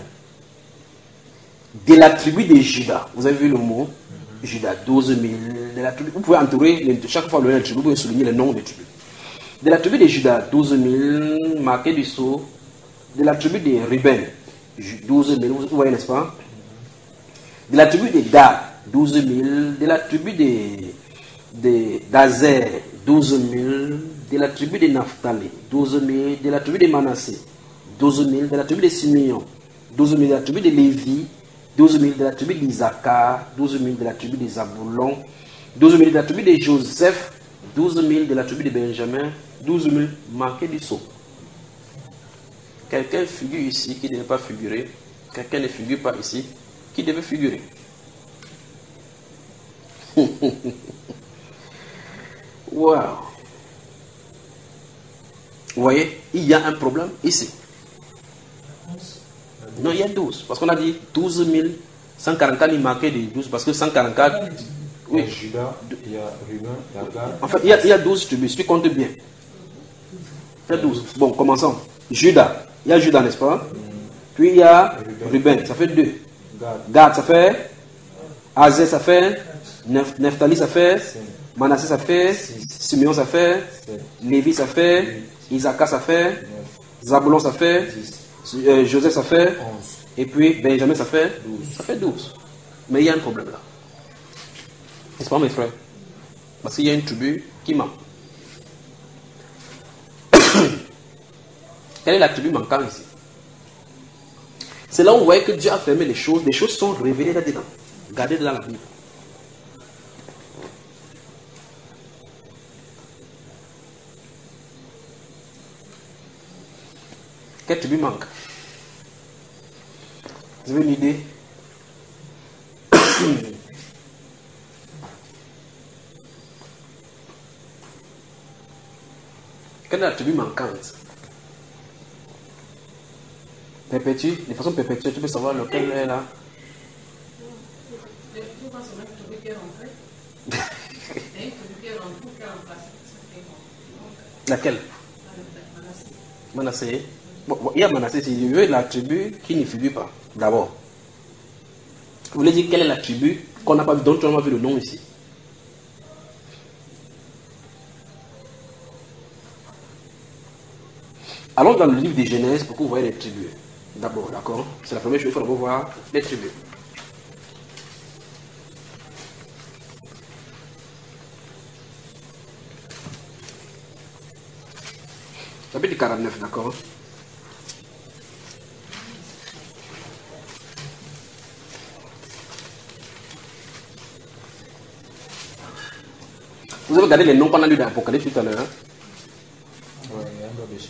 De la tribu de Juda, vous avez vu le mot, mm-hmm. Juda, douze mille. De la tribu, vous pouvez entourer, les, chaque fois le nom de la tribu, vous pouvez souligner le nom des tribus. De la tribu de Juda, douze mille, marqué du sceau. De la tribu de Ruben, douze mille, vous voyez, n'est-ce pas? De la tribu de Gad, douze mille. De la tribu de d'Azer, douze mille. De la tribu de Naphtali, douze mille. De la tribu de Manassé, douze mille. De la tribu de Simeon, douze mille. De la tribu de Lévi, douze mille. De la tribu d'Isaacar, douze mille. De la tribu de Zaboulon, douze mille. De la tribu de Joseph, douze mille. De la tribu de Benjamin, douze mille. Marqué du sceau. Quelqu'un figure ici qui ne devait pas figurer. Quelqu'un ne figure pas ici qui devait figurer. Wow. Vous voyez, il y a un problème ici. Non, il y a douze. Parce qu'on a dit douze mille cent quarante-quatre marqués de douze. Parce que cent quarante-quatre. Oui. Il y a Judas, il y a Ruben, il y a Gad. En fait, il y a, il y a douze tribus. Si tu comptes bien. Il y a douze. Bon, commençons. Judas. Il y a Judas, n'est-ce pas? Mm. Puis il y a Ruben, ça fait deux. Gad, Gad ça fait. Azer, ça fait. Nef, Nephtali, ça fait. Manassé, ça fait. Simeon, ça fait. Lévi, ça fait. Isaac, ça fait. Zaboulon, ça fait. Euh, Joseph, ça fait. Et puis Benjamin, ça fait. Ça fait douze. Mais il y a un problème là. N'est-ce pas, mes frères? Parce qu'il y a une tribu qui manque. Quelle est la tribu manquante ici? C'est là où on voit que Dieu a fermé les choses. Les choses sont révélées là-dedans. Regardez dans la Bible. Quelle tribu manque? Vous avez une idée? Quelle est la tribu manquante? Perpétue, de façon perpétuelle, tu peux savoir lequel est là. Laquelle? Manassé. Bon, il y a Manassé, si je veux la tribu qui ne figure pas, d'abord. Vous voulez dire quelle est la tribu qu'on n'a pas vu, dont on n'a pas vu le nom ici? Allons dans le livre des Genèse pour que vous voyez les tribus. D'abord, d'accord? C'est la première chose, il faut d'abord voir les tribus. Chapitre quarante-neuf, d'accord? Vous avez regardé les noms qu'on a lu dans l'Apocalypse tout à l'heure. Oui, il y a un doigt dessus.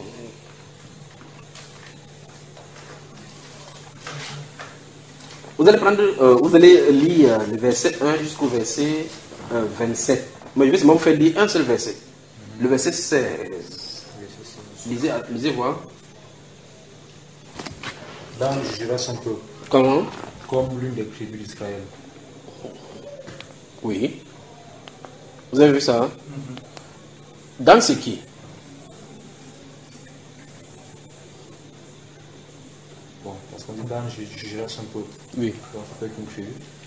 Vous allez prendre, euh, vous allez lire euh, le verset un jusqu'au verset euh, vingt-sept. Mais je vais seulement vous faire lire un seul verset. Le verset seize. Lisez, lisez voir. Dan jugera son peuple Comment? comme l'une des tribus d'Israël. Oui. Vous avez vu ça? Hein? Dan, c'est qui? Bon, parce qu'on dit Dan jugera son peuple. Oui. Donc ça peut être une tribu.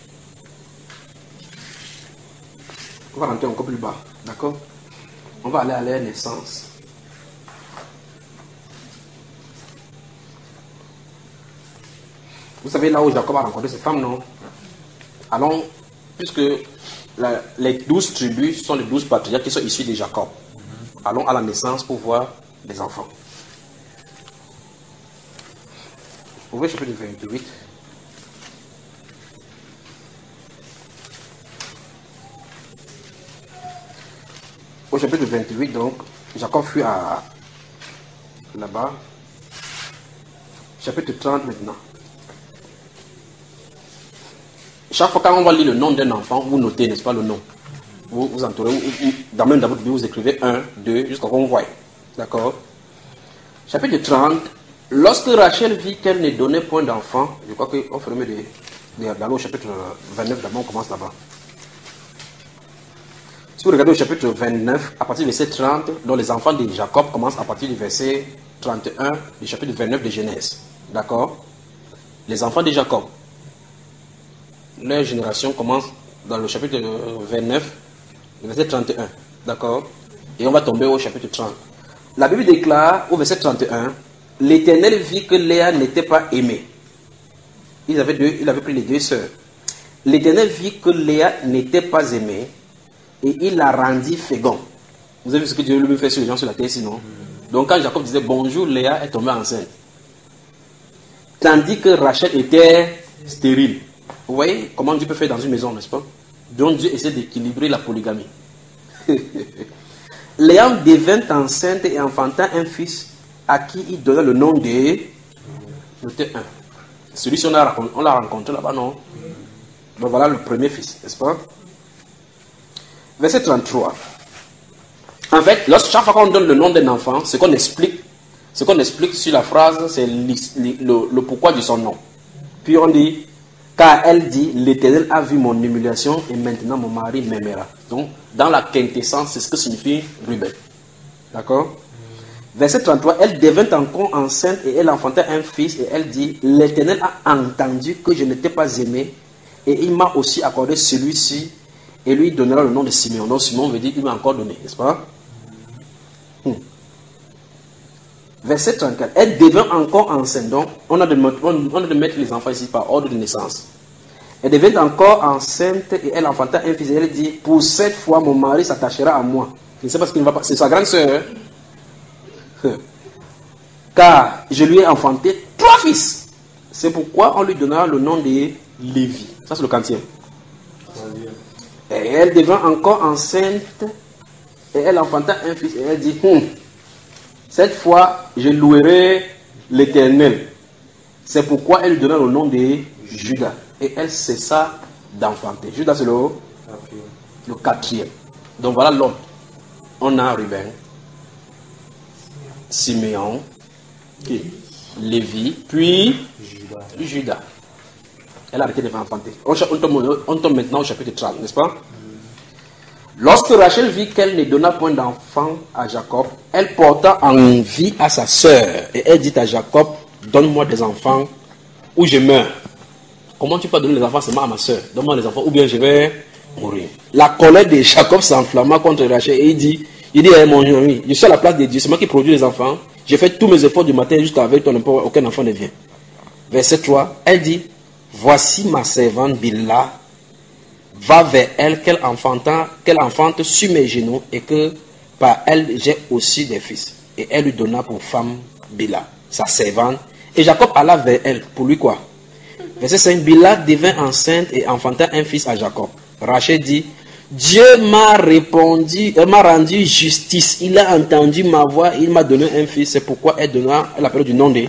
On va rentrer encore plus bas. D'accord? On va aller à leur naissance. Vous savez là où Jacob a rencontré ses femmes, non? Allons, puisque la, les douze tribus sont les douze patriarches qui sont issus de Jacob. Mm-hmm. Allons à la naissance pour voir les enfants. Ouvrez chapitre vingt-huit. Au chapitre vingt-huit, donc, Jacob fut à là-bas. Chapitre trente maintenant. Chaque fois quand on va lire le nom d'un enfant, vous notez, n'est-ce pas, le nom. Vous vous entourez, vous, vous, dans même dans votre Bible, vous écrivez un, deux, jusqu'à ce qu'on voit. D'accord? Chapitre trente. Lorsque Rachel vit qu'elle ne donnait point d'enfant, je crois qu'on ferait mieux d'aller au chapitre vingt-neuf, d'abord on commence là-bas. Si vous regardez au chapitre vingt-neuf, à partir du verset trente, dont les enfants de Jacob commencent à partir du verset trente et un du chapitre vingt-neuf de Genèse. D'accord? Les enfants de Jacob. Leur génération commence dans le chapitre vingt-neuf, le verset trente et un. D'accord? Et on va tomber au chapitre trente. La Bible déclare au verset trente et un, l'Éternel vit que Léa n'était pas aimée. Ils avaient deux, il avait pris les deux sœurs. L'Éternel vit que Léa n'était pas aimée et il la rendit féconde. Vous avez vu ce que Dieu lui fait sur les gens sur la terre sinon? Donc quand Jacob disait bonjour, Léa est tombée enceinte. Tandis que Rachel était stérile. Vous voyez comment Dieu peut faire dans une maison, n'est-ce pas? Donc Dieu essaie d'équilibrer la polygamie. Léa devint enceinte et enfanta un fils à qui il donna le nom de... Notez un. Celui-ci, on l'a rencontré là-bas, non? Donc voilà le premier fils, n'est-ce pas? Verset trente-trois. En fait, lorsque, chaque fois qu'on donne le nom d'un enfant, ce qu'on explique, ce qu'on explique sur la phrase, c'est le, le, le pourquoi de son nom. Puis on dit, car elle dit, l'Éternel a vu mon humiliation et maintenant mon mari m'aimera. Donc, dans la quintessence, c'est ce que signifie Ruben. D'accord? Verset trente-trois, elle devint encore enceinte et elle enfanta un fils et elle dit, l'Éternel a entendu que je n'étais pas aimé et il m'a aussi accordé celui-ci et lui donnera le nom de Simeon. Donc Simon veut dire, il m'a encore donné, n'est-ce pas? hmm. Verset trente-quatre, elle devint encore enceinte. Donc on a, de, on, on a de mettre les enfants ici par ordre de naissance. Elle devint encore enceinte et elle enfanta un fils et elle dit, pour cette fois mon mari s'attachera à moi. Je ne sais pas ce qu'il ne va pas, c'est sa grande sœur. Hein? Car je lui ai enfanté trois fils. C'est pourquoi on lui donnera le nom de Lévi. Ça c'est le quantième. Et elle devint encore enceinte et elle enfanta un fils et elle dit, hm, cette fois je louerai l'Éternel. C'est pourquoi elle lui donna le nom de Judas. Et elle cessa d'enfanter. Judas c'est le, le quatrième. Donc voilà l'ordre. On a Ruben, Siméon, qui Lévi, puis Judas. Judas. Elle a arrêté de enfanter. On, on, tombe, on tombe maintenant au chapitre trente, n'est-ce pas? Lorsque Rachel vit qu'elle ne donna point d'enfant à Jacob, elle porta envie à sa sœur et elle dit à Jacob, donne-moi des enfants ou je meurs. Comment tu peux donner les enfants seulement à ma sœur? Donne-moi les enfants ou bien je vais mourir. La colère de Jacob s'enflamma contre Rachel et il dit, il dit, eh, mon ami, je suis à la place de Dieu, c'est moi qui produis les enfants. J'ai fait tous mes efforts du matin jusqu'à avec toi, aucun enfant ne vient. Verset trois, elle dit, voici ma servante Bilha, va vers elle qu'elle enfanta, qu'elle enfante sur mes genoux et que par elle j'ai aussi des fils. Et elle lui donna pour femme Bilha, sa servante. Et Jacob alla vers elle. Pour lui quoi? Verset cinq, Bilha devint enceinte et enfanta un fils à Jacob. Rachel dit, Dieu m'a répondu, elle m'a rendu justice. Il a entendu ma voix, il m'a donné un fils. C'est pourquoi elle donna, elle appelle du nom de...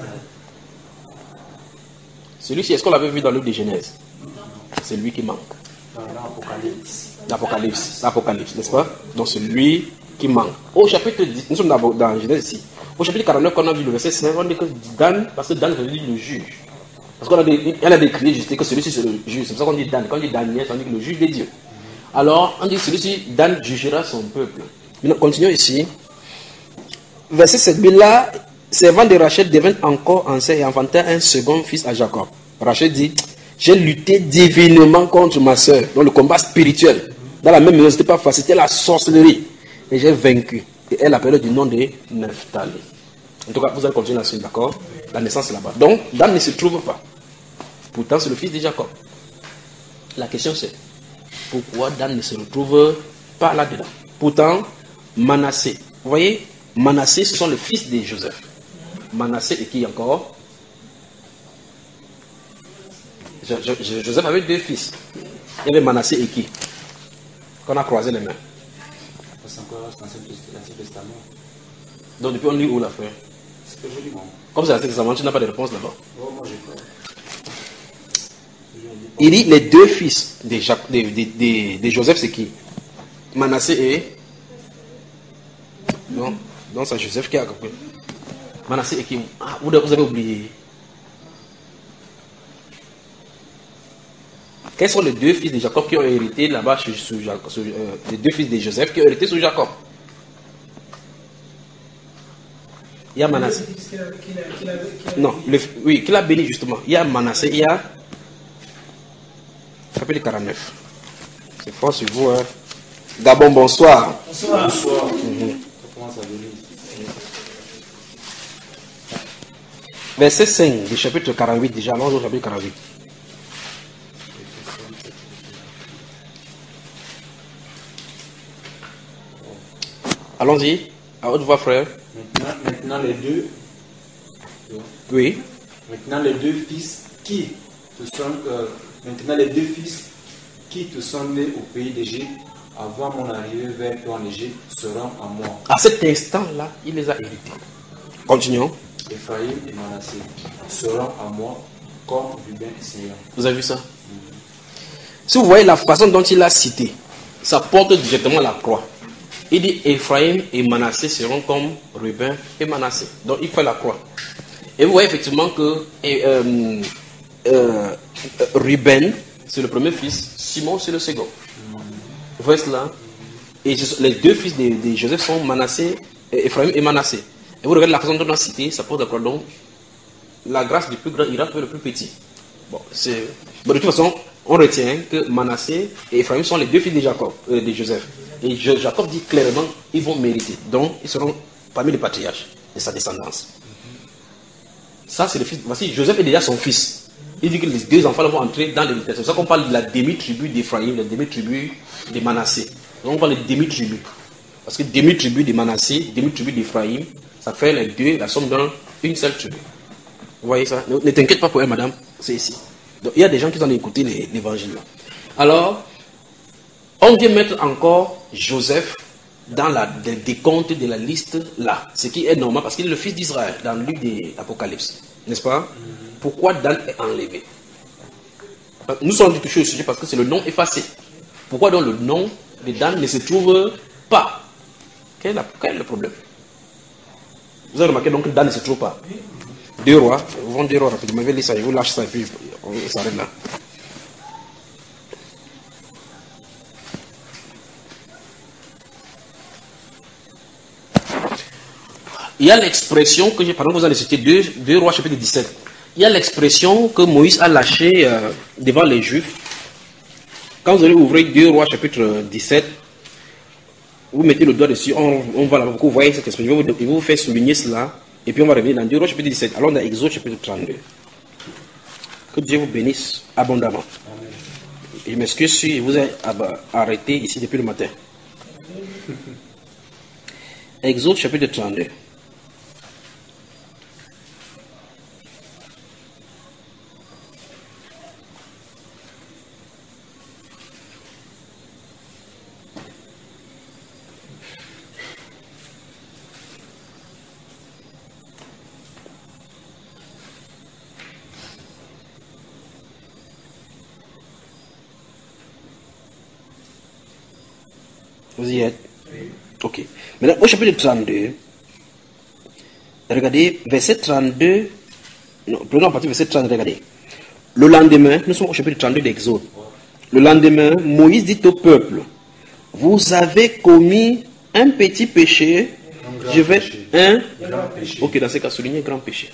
Celui-ci, est-ce qu'on l'avait vu dans le livre de Genèse? C'est lui qui manque. L'Apocalypse. L'Apocalypse, l'Apocalypse, n'est-ce pas? Donc c'est lui qui manque. Au chapitre dix, nous sommes dans, dans Genèse ici. Au chapitre quarante-neuf, quand on a vu le verset cinq, on dit que Dan, parce que Dan veut dire le juge. Parce qu'on a des, elle a décrit juste que celui-ci c'est le juge. C'est pour ça qu'on dit Dan. Quand on dit Daniel, on dit que le juge des dieux. Alors, on dit que celui-ci, Dan jugera son peuple. Maintenant, continuons ici. Verset sept, Bilha, servant de Rachel, devint encore enceinte et enfanta un second fils à Jacob. Rachel dit, j'ai lutté divinement contre ma soeur, dans le combat spirituel. Dans la même maison, ce n'était pas facile, c'était la sorcellerie. Et j'ai vaincu. Et elle appelait du nom de Nephtali. En tout cas, vous allez continuer là-dessus, d'accord? La naissance est là-bas. Donc, Dan ne se trouve pas. Pourtant, c'est le fils de Jacob. La question c'est, pourquoi Dan ne se retrouve pas là-dedans? Pourtant, Manassé. Vous voyez, Manassé, ce sont les fils de Joseph. Manassé et qui encore? Joseph avait deux fils. Il y avait Manassé et qui? Qu'on a croisé les mains. C'est encore dans l'Ancien Testament. Donc depuis on lit où la frère? C'est que je dis moi. Comme c'est l'Ancien Testament, tu n'as pas de réponse là-bas. Oh, moi j'ai peur. Il dit les deux fils de, Jacques, de, de, de, de Joseph, c'est qui? Manassé et... Non, non c'est Joseph qui a compris. Manassé et qui? Ah, vous avez oublié. Quels sont les deux fils de Jacob qui ont hérité là-bas sur, sur, sur euh, les deux fils de Joseph qui ont hérité sur Jacob? Il y a Manassé. Non, le, oui, qu'il a béni justement. Il y a Manassé, il y a... Chapitre quarante-neuf. C'est fort sur vous. Hein. Gabon, bonsoir. Bonsoir. Bonsoir. Mm-hmm. Ça commence à venir. Verset cinq du chapitre quarante-huit déjà. Allons au chapitre quarante-huit. Allons-y. À haute voix, frère. Maintenant, maintenant les deux. Oui. Maintenant les deux fils qui te sont euh, maintenant les deux fils qui te sont nés au pays d'Égypte avant mon arrivée vers toi en Égypte seront à moi. À cet instant-là, il les a hérités. Continuons. Ephraïm et Manassé seront à moi comme Ruben et Seigneur. Vous avez vu ça? Mm-hmm. Si vous voyez la façon dont il a cité, ça porte directement la croix. Il dit Ephraim et Manassé seront comme Ruben et Manassé. Donc il fait la croix. Et vous voyez effectivement que et, euh, euh, Ruben, c'est le premier fils, Simon, c'est le second. Vous voyez cela? Et les deux fils de, de Joseph sont Manassé, Ephraim et Manassé. Et vous regardez la façon dont on a cité, ça porte la croix. Donc la grâce du plus grand ira vers le plus petit. Bon, c'est... Bon, de toute façon, on retient que Manassé et Ephraim sont les deux fils de Jacob, euh, de Joseph. Et Jacob dit clairement, ils vont mériter. Donc, ils seront parmi les patriarches de sa descendance. Ça, c'est le fils. Voici, Joseph est déjà son fils. Il dit que les deux enfants vont entrer dans l'héritage. C'est pour ça qu'on parle de la demi-tribu d'Ephraïm, la demi-tribu de Manassé. Donc, on parle de demi-tribu. Parce que demi-tribu de Manassé, demi-tribu d'Ephraïm, ça fait les deux, la somme dans une seule tribu. Vous voyez ça? Ne, ne t'inquiète pas pour elle, madame. C'est ici. Donc, il y a des gens qui ont écouté l'évangile. Alors, on vient mettre encore Joseph dans la, le décompte de la liste là. Ce qui est normal parce qu'il est le fils d'Israël dans le livre de l'Apocalypse. N'est-ce pas? Mm-hmm. Pourquoi Dan est enlevé? Nous sommes touchés au sujet parce que c'est le nom effacé. Pourquoi donc le nom de Dan ne se trouve pas? Quel est, la, quel est le problème? Vous avez remarqué donc que Dan ne se trouve pas. Deux rois, vous vendez deux rois rapidement, je vais lire ça, je vous lâche ça et puis on s'arrête là. il y a l'expression que j'ai, pardon, vous allez citer deux Rois chapitre dix-sept. Il y a l'expression que Moïse a lâchée euh, devant les Juifs. Quand vous allez ouvrir deux Rois chapitre dix-sept, vous mettez le doigt dessus, on, on va là-bas, vous voyez cette expression, je vais vous faire souligner cela, et puis on va revenir dans deux Rois chapitre dix-sept. Alors dans Exode chapitre trente-deux. Que Dieu vous bénisse abondamment. Amen. Je m'excuse si vous êtes arrêté ici depuis le matin. Exode chapitre trente-deux. Vous y êtes? Oui. Ok. Maintenant, au chapitre trente-deux, regardez, verset trente-deux, non, prenons à partir du verset trente, regardez. Le lendemain, nous sommes au chapitre trente-deux d'Exode. Le lendemain, Moïse dit au peuple, vous avez commis un petit péché, un je vais péché. un grand péché. Ok, dans ce cas, souligner grand péché.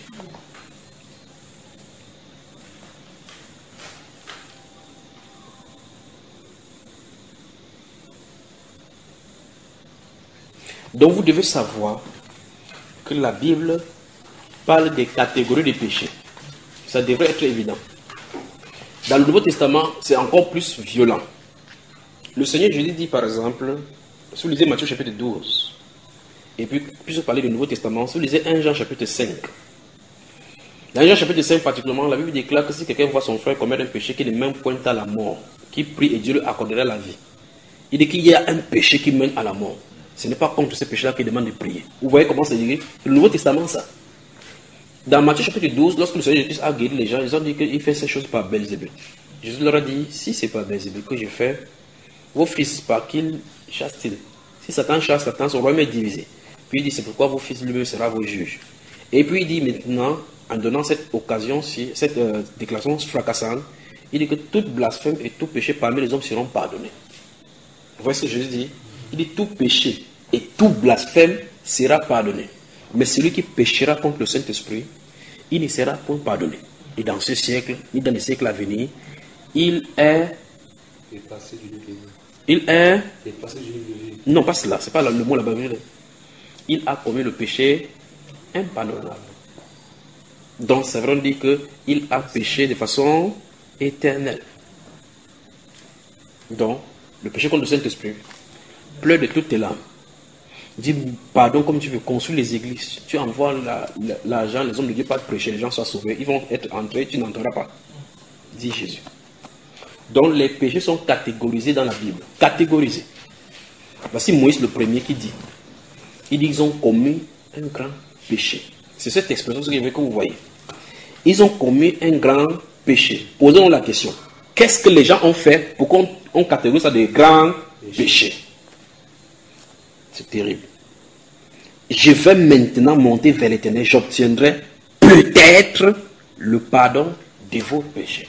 Donc vous devez savoir que la Bible parle des catégories de péchés. Ça devrait être évident. Dans le Nouveau Testament, c'est encore plus violent. Le Seigneur Jésus dit par exemple, si vous lisez Matthieu chapitre douze, et puis puisque vous parlez du Nouveau Testament, si vous lisez un Jean chapitre cinq, dans un Jean chapitre cinq particulièrement, la Bible déclare que si quelqu'un voit son frère commettre un péché qui ne mène point à la mort, qui prie et Dieu lui accordera la vie, il dit qu'il y a un péché qui mène à la mort. Ce n'est pas contre ce péché-là qu'il demande de prier. Vous voyez comment c'est dit? Le Nouveau Testament, ça. Dans Matthieu chapitre douze, lorsque le Seigneur Jésus a guéri les gens, ils ont dit qu'il fait ces choses par Belzébul. Jésus leur a dit, si c'est par Belzébul que je fais, vos fils, par qu'ils chassent-ils? Si Satan chasse Satan, son royaume est divisé. Puis il dit, c'est pourquoi vos fils lui-même sera vos juges. Et puis il dit maintenant, en donnant cette occasion, cette euh, déclaration fracassante, il dit que toute blasphème et tout péché parmi les hommes seront pardonnés. Vous voyez ce que Jésus dit? Il dit tout péché et tout blasphème sera pardonné. Mais celui qui péchera contre le Saint-Esprit, il ne sera point pardonné. Et dans ce siècle, ni dans les siècles à venir, il est... Effacé du livre de vie. Il est... Effacé du livre de vie. Non, pas cela, ce n'est pas le mot là-bas. Il a commis le péché impardonnable. Donc, c'est vrai, on dit qu'il a péché de façon éternelle. Donc, le péché contre le Saint-Esprit, pleure de toutes tes larmes. Dis pardon comme tu veux, construire les églises. Tu envoies l'argent, la, la les hommes de Dieu pas te prêcher, les gens soient sauvés. Ils vont être entrés, tu n'entreras pas. Dit Jésus. Donc les péchés sont catégorisés dans la Bible. Catégorisés. Voici Moïse le premier qui dit. Il dit qu'ils ont commis un grand péché. C'est cette expression que vous voyez. Ils ont commis un grand péché. Posons-nous la question. Qu'est-ce que les gens ont fait pour qu'on on catégorise ça de grands péchés? C'est terrible. Je vais maintenant monter vers l'Éternel. J'obtiendrai peut-être le pardon de vos péchés.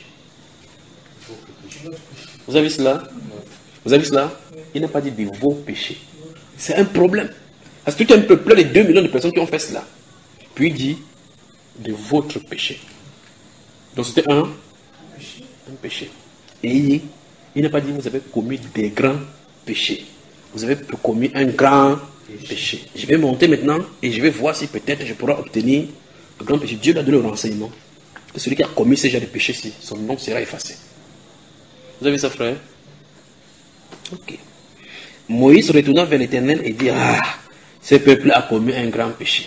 Vous avez vu cela? Vous avez vu cela? Il n'a pas dit de vos péchés. C'est un problème. Parce que tout un peuple, plein de deux millions de personnes qui ont fait cela. Puis il dit de votre péché. Donc c'était un, un péché. Et il dit, il n'a pas dit vous avez commis des grands péchés. Vous avez commis un grand péché. Je vais monter maintenant et je vais voir si peut-être je pourrai obtenir le grand péché. Dieu lui a donné le renseignement que celui qui a commis ce genre de péché-ci, son nom sera effacé. Vous avez ça, frère? Ok. Moïse retourna vers l'Éternel et dit, ah, ce peuple a commis un grand péché.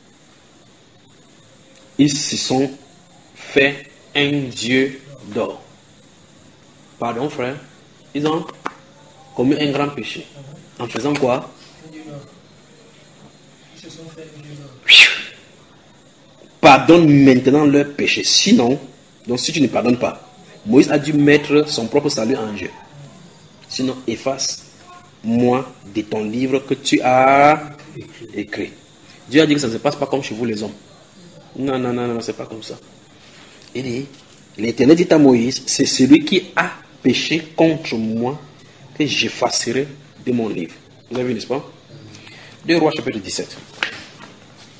Ils se sont fait un Dieu d'or. Pardon, frère? Ils ont commis un grand péché. En faisant quoi? Pardonne maintenant leur péché. Sinon, donc si tu ne pardonnes pas, Moïse a dû mettre son propre salut en jeu. Sinon, efface-moi de ton livre que tu as écrit. Dieu a dit que ça ne se passe pas comme chez vous les hommes. Non, non, non, non, c'est pas comme ça. Il dit, l'Éternel dit à Moïse, c'est celui qui a péché contre moi que j'effacerai de mon livre. Vous avez vu, n'est-ce pas? deux Rois chapitre dix-sept.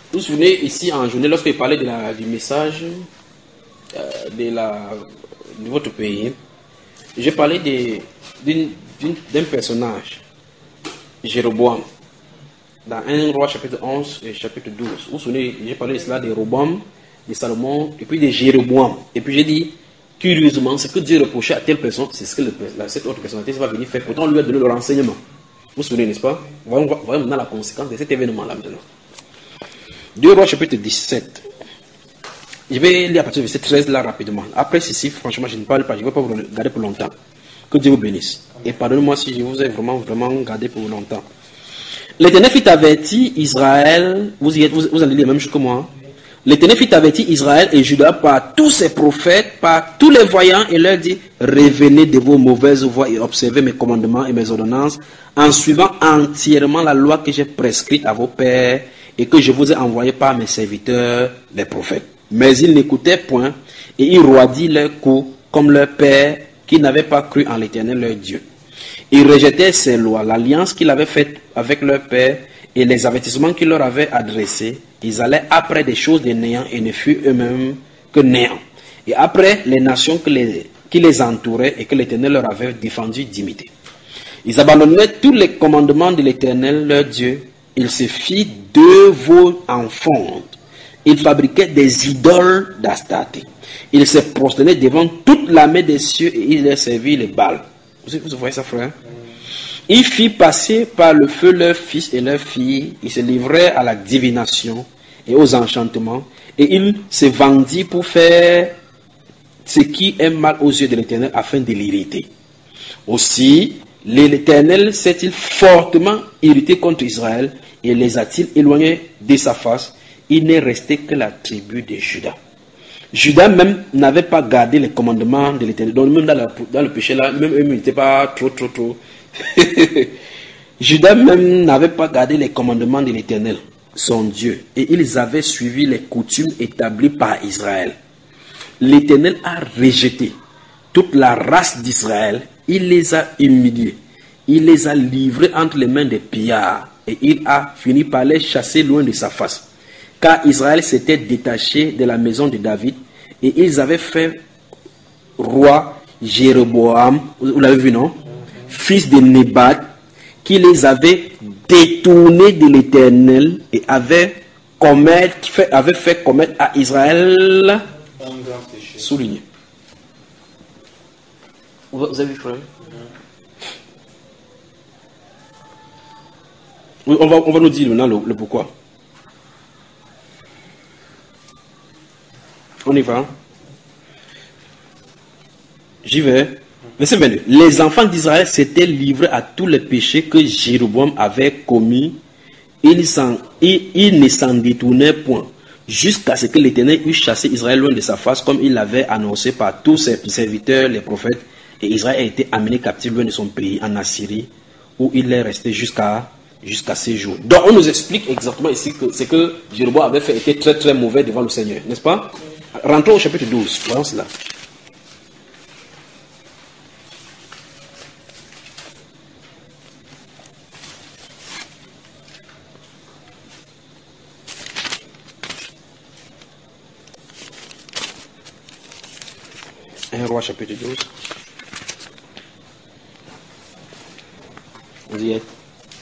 vous vous souvenez, ici en journée, lorsque je parlais de la, du message euh, de, la, de votre pays, j'ai parlé d'un personnage, Jéroboam, dans un roi chapitre onze et chapitre douze. Vous vous souvenez, j'ai parlé de cela, de Roboam, de Salomon, et puis de Jéroboam. Et puis j'ai dit, curieusement, ce que Dieu reprochait à telle personne, c'est ce que le, la, cette autre personnalité va venir faire. Pourtant, on lui a donné le renseignement. Vous vous souvenez, n'est-ce pas? Voyons, voyons maintenant la conséquence de cet événement-là maintenant. deux Rois chapitre dix-sept. Je vais lire à partir du verset treize là rapidement. Après ceci, franchement, je ne parle pas, je ne vais pas vous garder pour longtemps. Que Dieu vous bénisse. Et pardonnez-moi si je vous ai vraiment, vraiment gardé pour longtemps. L'Éternel fit avertir Israël, vous, y êtes, vous, vous allez lire la même chose que moi. L'Éternel fit avertir Israël et Juda par tous ses prophètes, par tous les voyants, et leur dit, revenez de vos mauvaises voies et observez mes commandements et mes ordonnances, en suivant entièrement la loi que j'ai prescrite à vos pères, et que je vous ai envoyé par mes serviteurs, les prophètes. Mais ils n'écoutaient point, et ils roidirent leur cou, comme leur père, qui n'avaient pas cru en l'Éternel leur Dieu. Ils rejetaient ces lois, l'alliance qu'il avait faite avec leur père, et les avertissements qu'il leur avait adressés. Ils allaient après des choses de néant, et ne furent eux-mêmes que néant. Et après les nations que les, qui les entouraient, et que l'Éternel leur avait défendu d'imiter. Ils abandonnaient tous les commandements de l'Éternel leur Dieu. Ils se firent deux veaux en fonte. Ils fabriquaient des idoles d'Astarté. Ils se prosternaient devant toute l'armée des cieux et ils leur servirent les Baals. Vous, vous voyez ça, frère? Ils firent passer par le feu leurs fils et leurs filles. Ils se livraient à la divination et aux enchantements. Et ils se vendirent pour faire ce qui est mal aux yeux de l'Éternel afin de l'irriter. Aussi, l'Éternel s'est-il fortement irrité contre Israël et les a-t-il éloignés de sa face. Il n'est resté que la tribu de Juda. Juda même n'avait pas gardé les commandements de l'Éternel. Donc même dans, la, dans le péché là, même eux n'étaient pas trop trop trop. Juda même n'avait pas gardé les commandements de l'Éternel, son Dieu. Et ils avaient suivi les coutumes établies par Israël. L'Éternel a rejeté toute la race d'Israël. Il les a humiliés. Il les a livrés entre les mains des pillards. Et il a fini par les chasser loin de sa face. Car Israël s'était détaché de la maison de David et ils avaient fait roi Jéroboam, vous l'avez vu non, fils de Nébat, qui les avait détournés de l'Éternel et avait, commettre, fait, avait fait commettre à Israël un grand péché. Souligné. Vous avez vu, frère? Oui, on va, on va nous dire maintenant le, le pourquoi. On y va. J'y vais. Verset vingt-deux. Les enfants d'Israël s'étaient livrés à tous les péchés que Jéroboam avait commis. Ils, ils, ils ne s'en détournaient point. Jusqu'à ce que l'Éternel eût chassé Israël loin de sa face, comme il l'avait annoncé par tous ses serviteurs, les prophètes. Et Israël a été amené captif loin de son pays, en Assyrie, où il est resté jusqu'à jusqu'à ces jours. Donc on nous explique exactement ici que ce que Jéroboam avait fait était très très mauvais devant le Seigneur. N'est-ce pas? Rentrons au chapitre douze, voyons cela. un roi chapitre douze. Vous y êtes.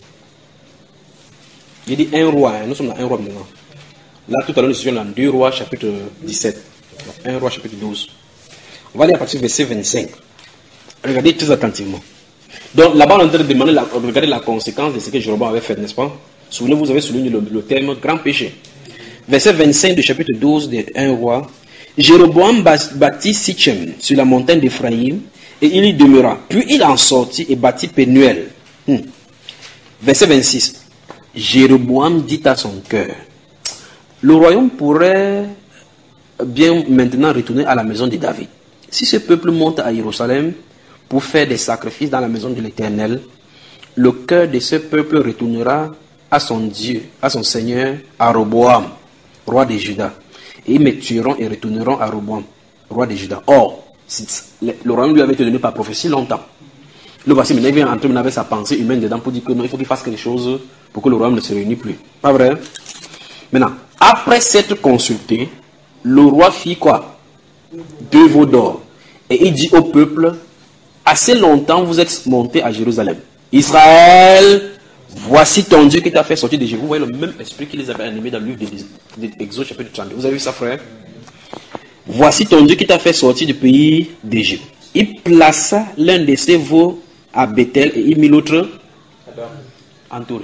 Il dit un roi, hein. Nous sommes dans un roi maintenant. Là, tout à l'heure, nous sommes dans deux rois, chapitre dix-sept. un roi, chapitre douze. On va aller à partir du verset vingt-cinq. Regardez très attentivement. Donc, là-bas, on est en train de demander, la, regarder la conséquence de ce que Jéroboam avait fait, n'est-ce pas? Souvenez-vous, vous avez souligné le, le terme grand péché. Verset vingt-cinq du chapitre douze de un roi. Jéroboam bâtit Sichem sur la montagne d'Éphraïm et il y demeura. Puis il en sortit et bâtit Pénuel. Hmm. Verset vingt-six. Jéroboam dit à son cœur, le royaume pourrait bien maintenant retourner à la maison de David. Si ce peuple monte à Jérusalem pour faire des sacrifices dans la maison de l'Éternel, le cœur de ce peuple retournera à son Dieu, à son Seigneur, à Roboam, roi de Juda. Et ils me tueront et retourneront à Roboam, roi de Juda. Or, le royaume lui avait été donné par prophétie longtemps. Le voici, mais il vient entrer avec sa pensée humaine dedans pour dire que non, il faut qu'il fasse quelque chose pour que le royaume ne se réunisse plus. Pas vrai? Maintenant, après s'être consulté, le roi fit quoi? Deux veaux d'or. Et il dit au peuple, assez longtemps vous êtes montés à Jérusalem. Israël, voici ton Dieu qui t'a fait sortir d'Égypte. Vous voyez le même esprit qui les avait animés dans le livre d'Exode chapitre trente-deux. Vous avez vu ça, frère? Voici ton Dieu qui t'a fait sortir du pays d'Égypte. Il plaça l'un de ses veaux à Bethel et il mit l'autre entouré.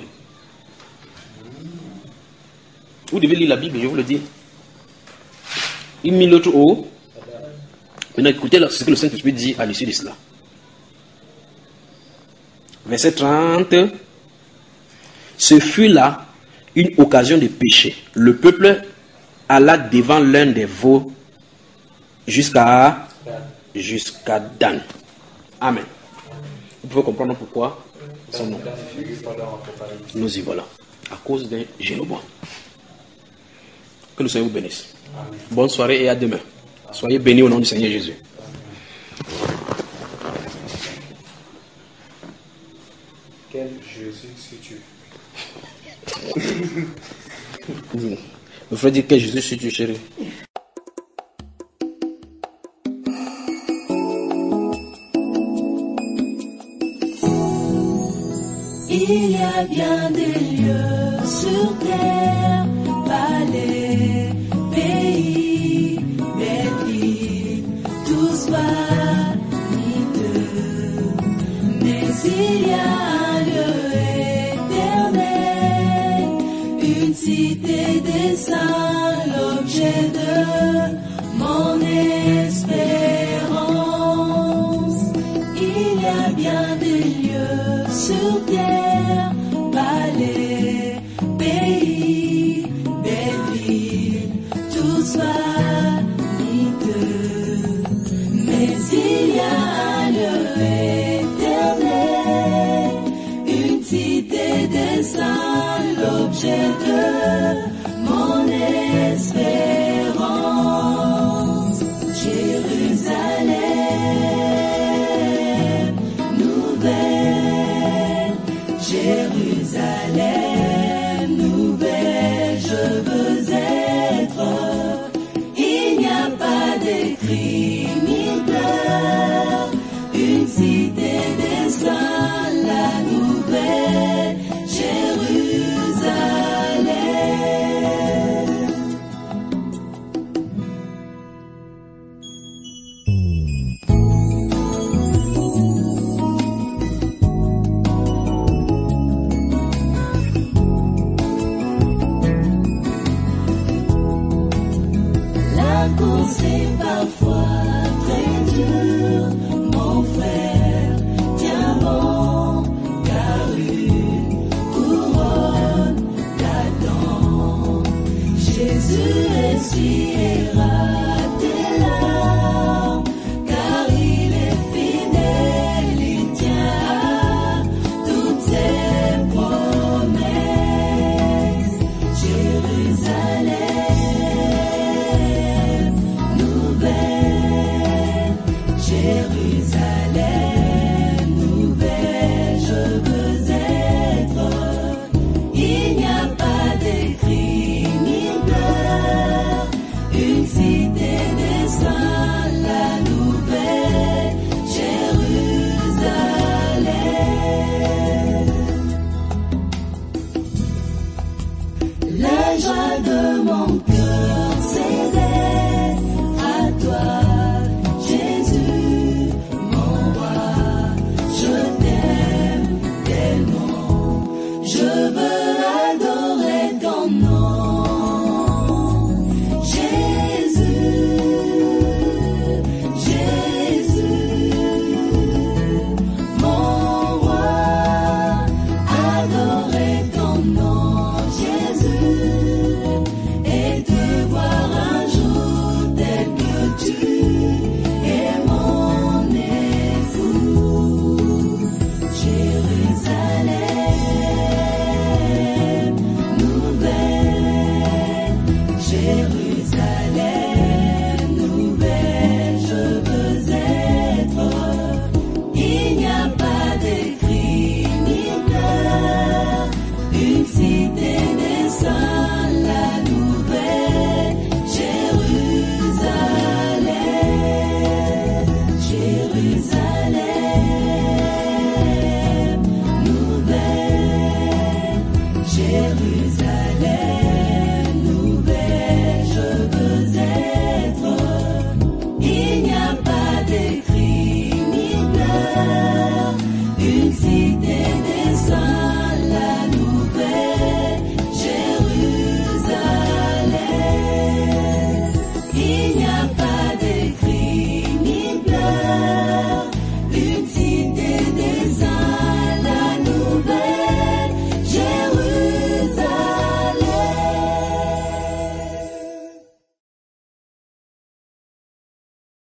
Vous devez lire la Bible, je vous le dis. Il mit l'autre haut. Maintenant, écoutez ce que le Saint-Esprit dit à l'issue de cela. Verset trente. Ce fut là une occasion de péché. Le peuple alla devant l'un des veaux jusqu'à jusqu'à Dan. Amen. Vous pouvez comprendre pourquoi son nom. Nous y voilà. À cause d'un Jéroboam. Que le Seigneur vous bénisse. Amen. Bonne soirée et à demain. Soyez bénis au nom du Seigneur Jésus. Quel Jésus suis-tu? Le frère dit quel Jésus suis-tu, chérie? Il y a bien des lieux sur terre, palais, pays, belles villes, tous vaniteux. Mais il y a un lieu éternel, une cité des saints, l'objet de mon espérance. Il y a bien des lieux sur terre, palais, pays, belles villes, tous vaniteux. Mais il y a un lieu éternel, une cité des saints, l'objet de mon espérance. Jérusalem, nouvelle, Jérusalem, nouvelle, je veux être. Il n'y a pas d'écrit ni pleurs, une cité des saints, la nouvelle Jérusalem. La course est parfois très dure, mon frère, tiens bon, car une couronne t'attend. Jésus essuiera tes larmes, car il est fidèle, il tient à toutes ses promesses. Jérusalem, nouvelle, Jérusalem, nouvelle, je veux être. Il n'y a pas d'écrit ni pleurs, une cité des saints, la nouvelle Jérusalem. La joie de mon cœur, c'est d'être à toi, Jésus, mon roi. Je t'aime tellement, je veux